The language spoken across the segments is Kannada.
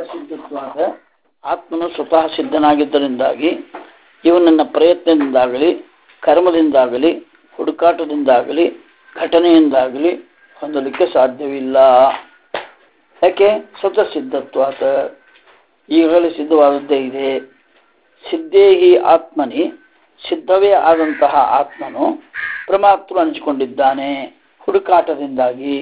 ಸಿದ್ಧತ್ವಾದ ಆತ್ಮನು ಸ್ವತಃ ಸಿದ್ಧನಾಗಿದ್ದರಿಂದಾಗಿ ಇವನನ್ನ ಪ್ರಯತ್ನದಿಂದಾಗಲಿ ಕರ್ಮದಿಂದಾಗಲಿ ಹುಡುಕಾಟದಿಂದಾಗಲಿ ಘಟನೆಯಿಂದಾಗಲಿ ಹೊಂದಲಿಕ್ಕೆ ಸಾಧ್ಯವಿಲ್ಲ. ಯಾಕೆ? ಸ್ವತಃ ಸಿದ್ಧತ್ವಾದ ಈಗಾಗಲೇ ಸಿದ್ಧವಾದದ್ದೇ ಇದೆ. ಸಿದ್ಧೇಹಿ ಆತ್ಮನಿ ಸಿದ್ಧವೇ ಆದಂತಹ ಆತ್ಮನು ಪ್ರಮಾತೃ ಅನಿಸಿಕೊಂಡಿದ್ದಾನೆ ಹುಡುಕಾಟದಿಂದಾಗಿ.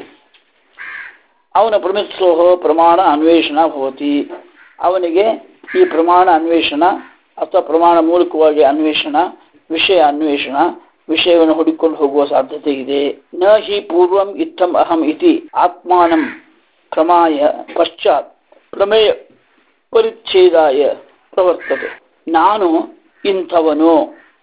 ಅವನ ಪ್ರಮಿತ್ಸೋಹ ಪ್ರಮಾಣ ಅನ್ವೇಷಣ ಭವತಿ. ಅವನಿಗೆ ಈ ಪ್ರಮಾಣ ಅನ್ವೇಷಣ ಅಥವಾ ಪ್ರಮಾಣ ಮೂಲಕವಾಗಿ ಅನ್ವೇಷಣ, ವಿಷಯ ಅನ್ವೇಷಣ, ವಿಷಯವನ್ನು ಹುಡುಕೊಂಡು ಹೋಗುವ ಸಾಧ್ಯತೆ ಇದೆ. ನ ಹಿ ಪೂರ್ವಂ ಇತ್ತಂ ಅಹಂ ಇತಿ ಆತ್ಮಾನಂ ಪ್ರಮಾಯ ಪಶ್ಚಾತ್ ಪ್ರಮೇಯ ಪರಿಚ್ಛೇದಾಯ ಪ್ರವರ್ತತೆ. ನಾನು ಇಂಥವನು,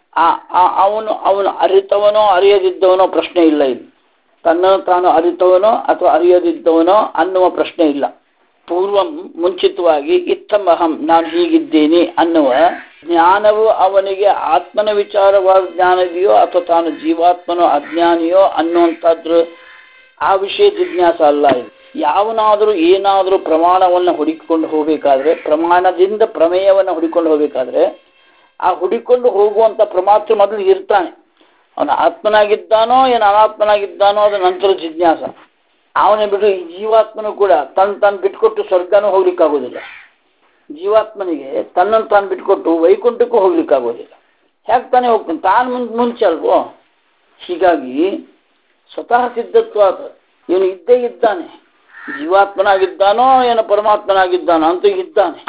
ಅವನು ಅರಿತವನೋ ಅರಿಯದಿದ್ದವನೋ ಪ್ರಶ್ನೆ ಇಲ್ಲ. ಇಲ್ಲಿ ತನ್ನನ್ನು ತಾನು ಅರಿತವನೋ ಅಥವಾ ಅರಿಯದಿದ್ದವನೋ ಅನ್ನುವ ಪ್ರಶ್ನೆ ಇಲ್ಲ. ಪೂರ್ವಂ ಮುಂಚಿತವಾಗಿ ಇತ್ತಂ ಅಹಂ ನಾನು ಹೀಗಿದ್ದೇನೆ ಅನ್ನುವ ಜ್ಞಾನವು ಅವನಿಗೆ ಆತ್ಮನ ವಿಚಾರವಾದ ಜ್ಞಾನ ಇದೆಯೋ ಅಥವಾ ತಾನು ಜೀವಾತ್ಮನೋ ಅಜ್ಞಾನಿಯೋ ಅನ್ನುವಂಥದ್ರ ಆ ವಿಷಯ ಜಿಜ್ಞಾಸ ಅಲ್ಲ. ಇದು ಯಾವನಾದರೂ ಏನಾದರೂ ಪ್ರಮಾಣವನ್ನು ಹುಡುಕಿಕೊಂಡು ಹೋಗಬೇಕಾದ್ರೆ, ಪ್ರಮಾಣದಿಂದ ಪ್ರಮೇಯವನ್ನು ಹುಡುಕೊಂಡು ಹೋಗಬೇಕಾದ್ರೆ ಆ ಹುಡುಕೊಂಡು ಹೋಗುವಂಥ ಪ್ರಮಾತ್ರ ಮೊದಲು ಇರ್ತಾನೆ. ಅವನು ಆತ್ಮನಾಗಿದ್ದಾನೋ ಏನು ಅನಾತ್ಮನಾಗಿದ್ದಾನೋ ಅದು ನಂತರ ಜಿಜ್ಞಾಸ. ಅವನೇ ಬಿಟ್ಟು ಈ ಜೀವಾತ್ಮನು ಕೂಡ ತಾನು ಬಿಟ್ಕೊಟ್ಟು ಸ್ವರ್ಗನೂ ಹೋಗ್ಲಿಕ್ಕಾಗೋದಿಲ್ಲ. ಜೀವಾತ್ಮನಿಗೆ ತನ್ನನ್ನು ತಾನು ಬಿಟ್ಕೊಟ್ಟು ವೈಕುಂಠಕ್ಕೂ ಹೋಗ್ಲಿಕ್ಕಾಗೋದಿಲ್ಲ. ಹೇಗೆ ತಾನೇ ಹೋಗ್ತಾನೆ? ತಾನು ಮುಂಚೆ ಅಲ್ವೋ. ಹೀಗಾಗಿ ಸ್ವತಃ ಸಿದ್ಧತ್ವ ಇವನು ಇದ್ದೇ ಇದ್ದಾನೆ. ಜೀವಾತ್ಮನಾಗಿದ್ದಾನೋ ಏನೋ ಪರಮಾತ್ಮನಾಗಿದ್ದಾನೋ ಅಂತೂ ಇದ್ದಾನೆ.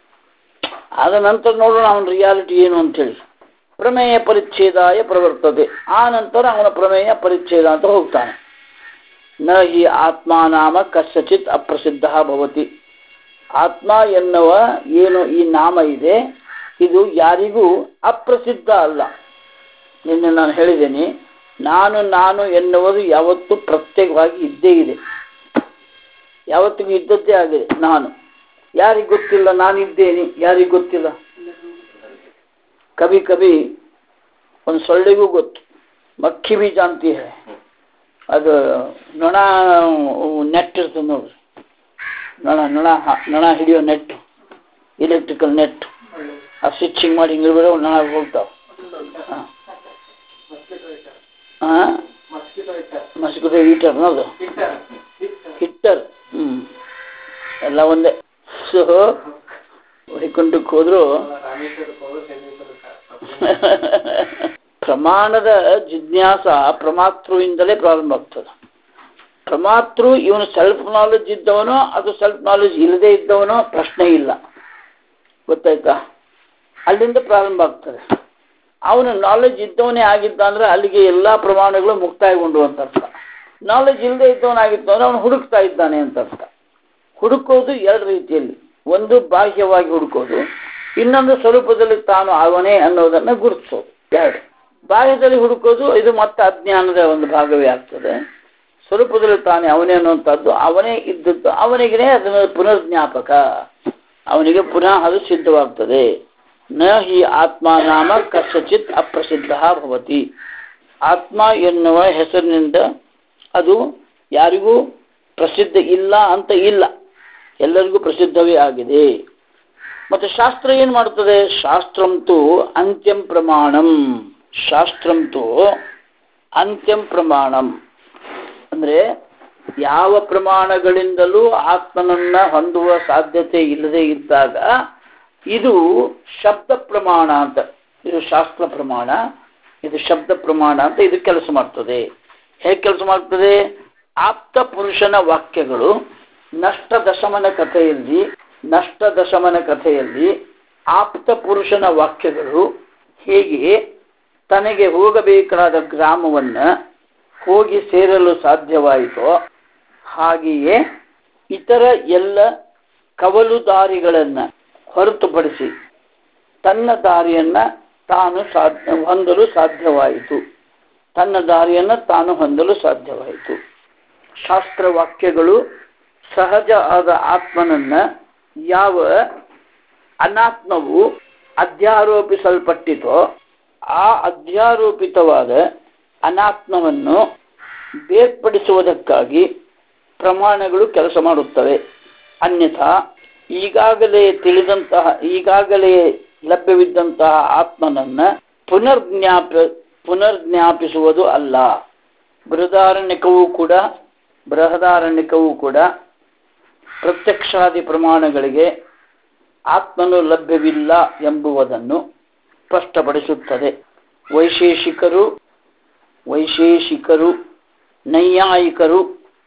ಆದ ನಂತರ ನೋಡೋಣ ಅವನ ರಿಯಾಲಿಟಿ ಏನು ಅಂತೇಳಿ. ಪ್ರಮೇಯ ಪರಿಚ್ಛೇದಾಯ ಪ್ರವರ್ತತೆ. ಆ ನಂತರ ಅವನ ಪ್ರಮೇಯ ಪರಿಚ್ಛೇದ ಅಂತ ಹೋಗ್ತಾನೆ. ನ ಹಿ ಆತ್ಮ ನಾಮ ಕಸ್ಯಚಿತ್ ಅಪ್ರಸಿದ್ಧ ಭವತಿ. ಆತ್ಮ ಎನ್ನುವ ಏನು ಈ ನಾಮ ಇದೆ ಇದು ಯಾರಿಗೂ ಅಪ್ರಸಿದ್ಧ ಅಲ್ಲ. ನಿನ್ನೆ ನಾನು ಹೇಳಿದ್ದೇನೆ, ನಾನು ಎನ್ನುವುದು ಯಾವತ್ತೂ ಪ್ರತ್ಯೇಕವಾಗಿ ಇದ್ದೇ ಇದೆ. ಯಾವತ್ತಿಗೂ ಇದ್ದದ್ದೇ ಆಗಿದೆ. ನಾನು ಯಾರಿಗೆ ಗೊತ್ತಿಲ್ಲ ನಾನಿದ್ದೇನೆ, ಯಾರಿಗೆ ಗೊತ್ತಿಲ್ಲ. ಕವಿ ಒಂದು ಸೊಳ್ಳೆಗೂ ಗೊತ್ತು. ಮಕ್ಕಿ ಬಿ ಜಾನ್ತಿ ಹೈ. ಅದು ನೊಣ ನೆಟ್ ಇರ್ತದೆ ನೋಡ್ರಿ, ನೊಣ ಹಿಡಿಯೋ ನೆಟ್, ಎಲೆಕ್ಟ್ರಿಕಲ್ ನೆಟ್. ಆ ಸ್ವಿಚ್ಚಿಂಗ್ ಮಾಡಿ ಹಿಂಗೆ ನೊಣ ಹೋಗ್ತಾವ. ಮಸ್ಕಿಟೋ ಹೀಟರ್ ನೋದು, ಹಿಟ್ಟರ್. ಎಲ್ಲ ಒಂದೇ. ಸೊ ವೈಕುಂಠಕ್ಕೆ ಹೋದ್ರು ಪ್ರಮಾಣದ ಜಿಜ್ಞಾಸ ಪ್ರಮಾತೃವಿಂದಲೇ ಪ್ರಾರಂಭ ಆಗ್ತದೆ. ಪ್ರಮಾತೃ ಇವನು ಸೆಲ್ಫ್ ನಾಲೆಜ್ ಇದ್ದವನೋ ಅದು ಸೆಲ್ಫ್ ನಾಲೆಜ್ ಇಲ್ಲದೆ ಇದ್ದವನೋ ಪ್ರಶ್ನೆ ಇಲ್ಲ. ಗೊತ್ತಾಯ್ತಾ? ಅಲ್ಲಿಂದ ಪ್ರಾರಂಭ ಆಗ್ತದೆ. ಅವನು ನಾಲೆಜ್ ಇದ್ದವನೇ ಆಗಿದ್ದ ಅಂದ್ರೆ ಅಲ್ಲಿಗೆ ಎಲ್ಲ ಪ್ರಮಾಣಗಳು ಮುಕ್ತಾಯಗೊಂಡು ಅಂತ ಅರ್ಥ. ನಾಲೆಜ್ ಇಲ್ಲದೆ ಇದ್ದವನಾಗಿದ್ದು ಅಂದ್ರೆ ಅವನು ಹುಡುಕ್ತಾ ಇದ್ದಾನೆ ಅಂತ ಅರ್ಥ. ಹುಡುಕೋದು ಎರಡು ರೀತಿಯಲ್ಲಿ. ಒಂದು ಬಾಹ್ಯವಾಗಿ ಹುಡುಕೋದು, ಇನ್ನೊಂದು ಸ್ವರೂಪದಲ್ಲಿ ತಾನು ಅವನೇ ಅನ್ನೋದನ್ನು ಗುರುತಿಸೋದು. ಎರಡು. ಬಾಹ್ಯದಲ್ಲಿ ಹುಡುಕೋದು ಇದು ಮತ್ತೆ ಅಜ್ಞಾನದ ಒಂದು ಭಾಗವೇ ಆಗ್ತದೆ. ಸ್ವರೂಪದಲ್ಲಿ ತಾನೇ ಅವನೇ ಅನ್ನುವಂಥದ್ದು, ಅವನೇ ಇದ್ದದ್ದು ಅವನಿಗೆ ಅದನ್ನು ಪುನರ್ಜ್ಞಾಪಕ, ಅವನಿಗೆ ಪುನಃ ಅದು ಸಿದ್ಧವಾಗ್ತದೆ. ನ ಹಿ ಆತ್ಮ ನಾಮ ಕಸ್ಯಚಿತ್ ಅಪ್ರಸಿದ್ಧ ಭವತಿ. ಆತ್ಮ ಎನ್ನುವ ಹೆಸರಿನಿಂದ ಅದು ಯಾರಿಗೂ ಪ್ರಸಿದ್ಧ ಇಲ್ಲ ಅಂತ ಇಲ್ಲ, ಎಲ್ಲರಿಗೂ ಪ್ರಸಿದ್ಧವೇ ಆಗಿದೆ. ಮತ್ತೆ ಶಾಸ್ತ್ರ ಏನು ಮಾಡ್ತದೆ? ಶಾಸ್ತ್ರಂತೂ ಅಂತ್ಯಂ ಪ್ರಮಾಣಂ. ಶಾಸ್ತ್ರಂತೂ ಅಂತ್ಯಂ ಪ್ರಮಾಣಂ ಅಂದ್ರೆ ಯಾವ ಪ್ರಮಾಣಗಳಿಂದಲೂ ಆತ್ಮನನ್ನ ಹೊಂದುವ ಸಾಧ್ಯತೆ ಇಲ್ಲದೆ ಇದ್ದಾಗ ಇದು ಶಬ್ದ ಪ್ರಮಾಣ ಅಂತ, ಇದು ಶಾಸ್ತ್ರ ಪ್ರಮಾಣ, ಇದು ಶಬ್ದ ಪ್ರಮಾಣ ಅಂತ ಇದು ಕೆಲಸ ಮಾಡ್ತದೆ. ಹೇಗೆ ಕೆಲಸ ಮಾಡ್ತದೆ? ಆಪ್ತ ಪುರುಷನ ವಾಕ್ಯಗಳು ನಷ್ಟ ದಶಮನ ಕಥೆಯಲ್ಲಿ ಆಪ್ತ ಪುರುಷನ ವಾಕ್ಯಗಳು ಹೇಗೆ ತನಗೆ ಹೋಗಬೇಕಾದ ಗ್ರಾಮವನ್ನ ಹೋಗಿ ಸೇರಲು ಸಾಧ್ಯವಾಯಿತೋ ಹಾಗೆಯೇ ಇತರ ಎಲ್ಲ ಕವಲು ದಾರಿಗಳನ್ನು ಹೊರತುಪಡಿಸಿ ತನ್ನ ದಾರಿಯನ್ನ ತಾನು ಹೊಂದಲು ಸಾಧ್ಯವಾಯಿತು. ಶಾಸ್ತ್ರವಾಕ್ಯಗಳು ಸಹಜ ಆದ ಆತ್ಮನನ್ನ ಯಾವ ಅನಾತ್ಮವು ಅಧ್ಯಾರೋಪಿಸಲ್ಪಟ್ಟಿತೋ ಆ ಅಧ್ಯಾರೋಪಿತವಾದ ಅನಾತ್ಮವನ್ನು ಬೇರ್ಪಡಿಸುವುದಕ್ಕಾಗಿ ಪ್ರಮಾಣಗಳು ಕೆಲಸ ಮಾಡುತ್ತವೆ. ಅನ್ಯಥಾ ಈಗಾಗಲೇ ತಿಳಿದಂತಹ ಈಗಾಗಲೇ ಲಭ್ಯವಿದ್ದಂತಹ ಆತ್ಮನನ್ನ ಪುನರ್ಜ್ಞಾಪಿಸುವುದು ಅಲ್ಲ. ಬೃಹದಾರಣ್ಯಕವೂ ಕೂಡ ಪ್ರತ್ಯಕ್ಷಾದಿ ಪ್ರಮಾಣಗಳಿಗೆ ಆತ್ಮನು ಲಭ್ಯವಿಲ್ಲ ಎಂಬುವುದನ್ನು ಸ್ಪಷ್ಟಪಡಿಸುತ್ತದೆ. ವೈಶೇಷಿಕರು ನೈಯಾಯಿಕರು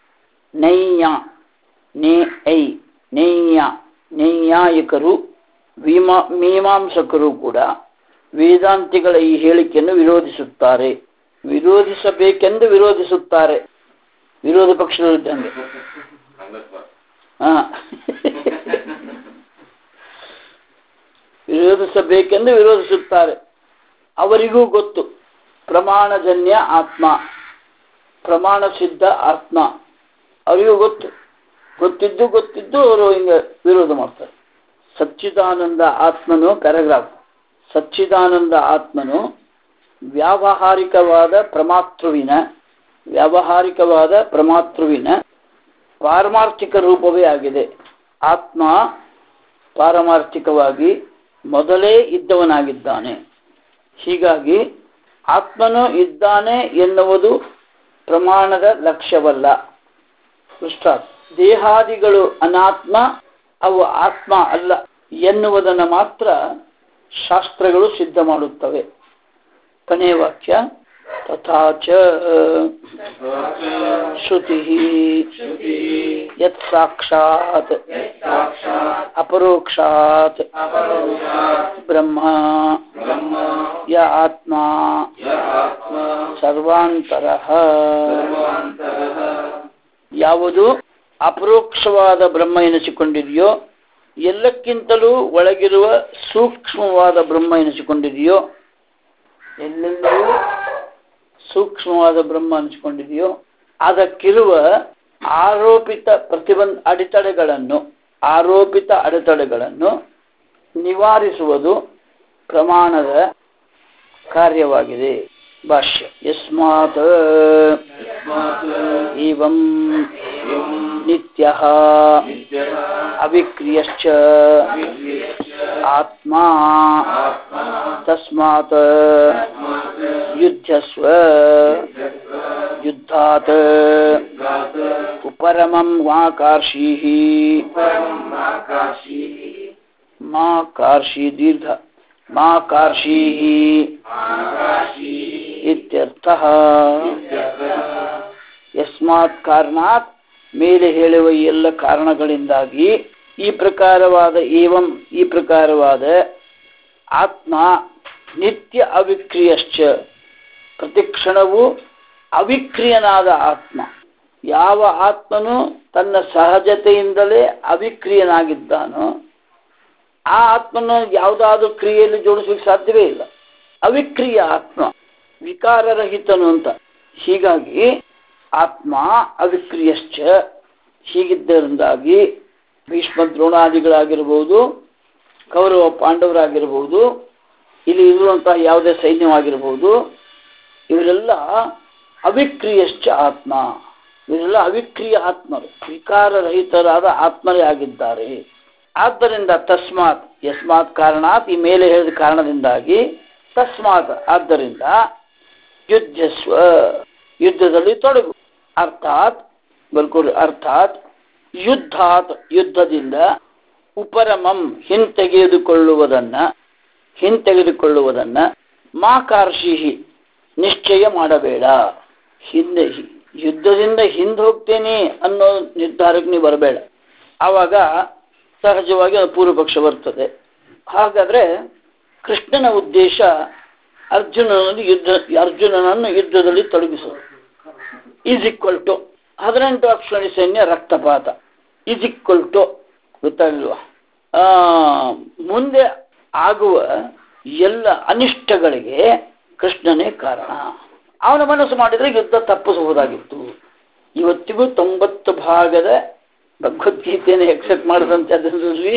ನೈಯಾಯಿಕರು ಮೀಮಾಂಸಕರು ಕೂಡ ವೇದಾಂತಿಗಳ ಈ ಹೇಳಿಕೆಯನ್ನು ವಿರೋಧಿಸುತ್ತಾರೆ. ವಿರೋಧಿಸಬೇಕೆಂದು ವಿರೋಧಿಸುತ್ತಾರೆ. ವಿರೋಧ ಪಕ್ಷದಲ್ಲಿದ್ದಂಗೆ. ವಿರೋಧಿಸಬೇಕೆಂದು ವಿರೋಧಿಸುತ್ತಾರೆ. ಅವರಿಗೂ ಗೊತ್ತು ಪ್ರಮಾಣಜನ್ಯ ಆತ್ಮ, ಪ್ರಮಾಣ ಸಿದ್ಧ ಆತ್ಮ. ಅವರಿಗೂ ಗೊತ್ತಿದ್ದು ಅವರು ಹಿಂಗೆ ವಿರೋಧ ಮಾಡ್ತಾರೆ. ಸಚ್ಚಿದಾನಂದ ಆತ್ಮನು ಪ್ಯಾರಾಗ್ರಾಫ್. ಸಚ್ಚಿದಾನಂದ ಆತ್ಮನು ವ್ಯಾವಹಾರಿಕವಾದ ಪ್ರಮಾತೃವಿನ ಪಾರಮಾರ್ಥಿಕ ರೂಪವೇ ಆಗಿದೆ. ಆತ್ಮ ಪಾರಮಾರ್ಥಿಕವಾಗಿ ಮೊದಲೇ ಇದ್ದವನಾಗಿದ್ದಾನೆ. ಹೀಗಾಗಿ ಆತ್ಮನು ಇದ್ದಾನೆ ಎನ್ನುವುದು ಪ್ರಮಾಣದ ಲಕ್ಷ್ಯವಲ್ಲ. ದೇಹಾದಿಗಳು ಅನಾತ್ಮ, ಅವು ಆತ್ಮ ಅಲ್ಲ ಎನ್ನುವುದನ್ನು ಮಾತ್ರ ಶಾಸ್ತ್ರಗಳು ಸಿದ್ಧ ಮಾಡುತ್ತವೆ. ಕೊನೆಯ ವಾಕ್ಯ ತಥಾಚ ಶ್ರುತಿ ಯತ್ ಸಾಕ್ಷಾತ್ ಅಪರೋಕ್ಷಾತ್ ಬ್ರಹ್ಮ ಯ ಆತ್ಮ ಸರ್ವಾಂತರಃ. ಯಾವುದು ಅಪರೋಕ್ಷವಾದ ಬ್ರಹ್ಮ ಎನಿಸಿಕೊಂಡಿದೆಯೋ, ಎಲ್ಲಕ್ಕಿಂತಲೂ ಒಳಗಿರುವ ಸೂಕ್ಷ್ಮವಾದ ಬ್ರಹ್ಮ ಎನಿಸಿಕೊಂಡಿದೆಯೋ, ಎಲ್ಲೆಲ್ಲವೂ ಸೂಕ್ಷ್ಮವಾದ ಬ್ರಹ್ಮ ಅನಿಸಿಕೊಂಡಿದೆಯೋ ಅದಕ್ಕಿರುವ ಆರೋಪಿತ ಅಡೆತಡೆಗಳನ್ನು ನಿವಾರಿಸುವುದು ಪ್ರಮಾಣದ ಕಾರ್ಯವಾಗಿದೆ. ಭಾಷ್ಯ. ಯಸ್ಮಾತ್ ಏವಂ ನಿತ್ಯಃ ಅವಿಕ್ರಿಯಶ್ಚ ಆತ್ಮ ತಸ್ಮಾತ್ ಯುಧ್ಯಸ್ವ ಯುದ್ಧಾತ್ ಉಪರಮಂ ಮಾ ಕಾರ್ಷೀಃ ಮಾ ಕಾರ್ಷಿ ದೀರ್ಘ ಮಾ ಕಾರ್ಷೀಃ ಇತ್ಯರ್ಥಃ. ಯಸ್ಮಾತ್ ಕಾರಣಾತ್ ಮೇಲೆ ಹೇಳುವ ಎಲ್ಲ ಕಾರಣಗಳಿಂದಾಗಿ ಈ ಪ್ರಕಾರವಾದ ಆತ್ಮ ನಿತ್ಯ ಅವಿಕ್ರಿಯಶ್ಚ ಪ್ರತಿಕ್ಷಣವೂ ಅವಿಕ್ರಿಯನಾದ ಆತ್ಮ. ಯಾವ ಆತ್ಮನು ತನ್ನ ಸಹಜತೆಯಿಂದಲೇ ಅವಿಕ್ರಿಯನಾಗಿದ್ದಾನೋ ಆ ಆತ್ಮನ ಯಾವುದಾದ್ರೂ ಕ್ರಿಯೆಯಲ್ಲಿ ಜೋಡಿಸಲಿಕ್ಕೆ ಸಾಧ್ಯವೇ ಇಲ್ಲ. ಅವಿಕ್ರಿಯ ಆತ್ಮ, ವಿಕಾರರಹಿತನು ಅಂತ. ಹೀಗಾಗಿ ಆತ್ಮ ಅವಿಕ್ರಿಯಶ್ಚ. ಹೀಗಿದ್ದರಿಂದಾಗಿ ಭೀಷ್ಮ ದ್ರೋಣಾದಿಗಳಾಗಿರ್ಬೋದು, ಕೌರವ ಪಾಂಡವರಾಗಿರ್ಬೋದು, ಇಲ್ಲಿ ಇರುವಂತಹ ಯಾವುದೇ ಸೈನ್ಯವಾಗಿರ್ಬೋದು, ಇವರೆಲ್ಲ ಅವಿಕ್ರಿಯಶ್ಚ ಆತ್ಮ. ಇವರೆಲ್ಲ ಅವಿಕ್ರಿಯ ಆತ್ಮರು, ವಿಕಾರರಹಿತರಾದ ಆತ್ಮರೇ ಆಗಿದ್ದಾರೆ. ಆದ್ದರಿಂದ ತಸ್ಮಾತ್, ಯಸ್ಮಾತ್ ಕಾರಣಾತ್, ಈ ಮೇಲೆ ಹೇಳಿದ ಕಾರಣದಿಂದಾಗಿ, ತಸ್ಮಾತ್ ಆದ್ದರಿಂದ ಯುದ್ಧಸ್ವ ಯುದ್ಧದಲ್ಲಿ ತೊಡಗು. ಅರ್ಥಾತ್ ಯುದ್ಧದಿಂದ ಉಪರಮಂ ಹಿಂತೆಗೆದುಕೊಳ್ಳುವುದನ್ನ ಮಾ ಕಾರ್ಷಿಹಿ ನಿಶ್ಚಯ ಮಾಡಬೇಡ. ಯುದ್ಧದಿಂದ ಹಿಂದೆ ಹೋಗ್ತೇನೆ ಅನ್ನೋ ನಿರ್ಧಾರಕ್ಕೆ ನೀವು ಬರಬೇಡ. ಆವಾಗ ಸಹಜವಾಗಿ ಪೂರ್ವ ಪಕ್ಷ ಬರ್ತದೆ. ಹಾಗಾದ್ರೆ ಕೃಷ್ಣನ ಉದ್ದೇಶ ಅರ್ಜುನನನ್ನು ಯುದ್ಧದಲ್ಲಿ ತೊಡಗಿಸೋದು. ಈಸ್ ಈಕ್ವಲ್ ಟು 18 ಅಕ್ಷೋಣಿ ಸೈನ್ಯ ರಕ್ತಪಾತ. ಈಸ್ ಈಕ್ವಲ್ ಟು ಗೊತ್ತಾಗಿಲ್ವಾ? ಮುಂದೆ ಆಗುವ ಎಲ್ಲ ಅನಿಷ್ಟಗಳಿಗೆ ಕೃಷ್ಣನೇ ಕಾರಣ. ಅವನ ಮನಸ್ಸು ಮಾಡಿದರೆ ಯುದ್ಧ ತಪ್ಪಿಸಬಹುದಾಗಿತ್ತು. ಇವತ್ತಿಗೂ 90 ಭಾಗದ ಭಗವದ್ಗೀತೆಯನ್ನು ಎಕ್ಸೆಪ್ಟ್ ಮಾಡಿದಂತೆ ಅದರಲ್ಲಿ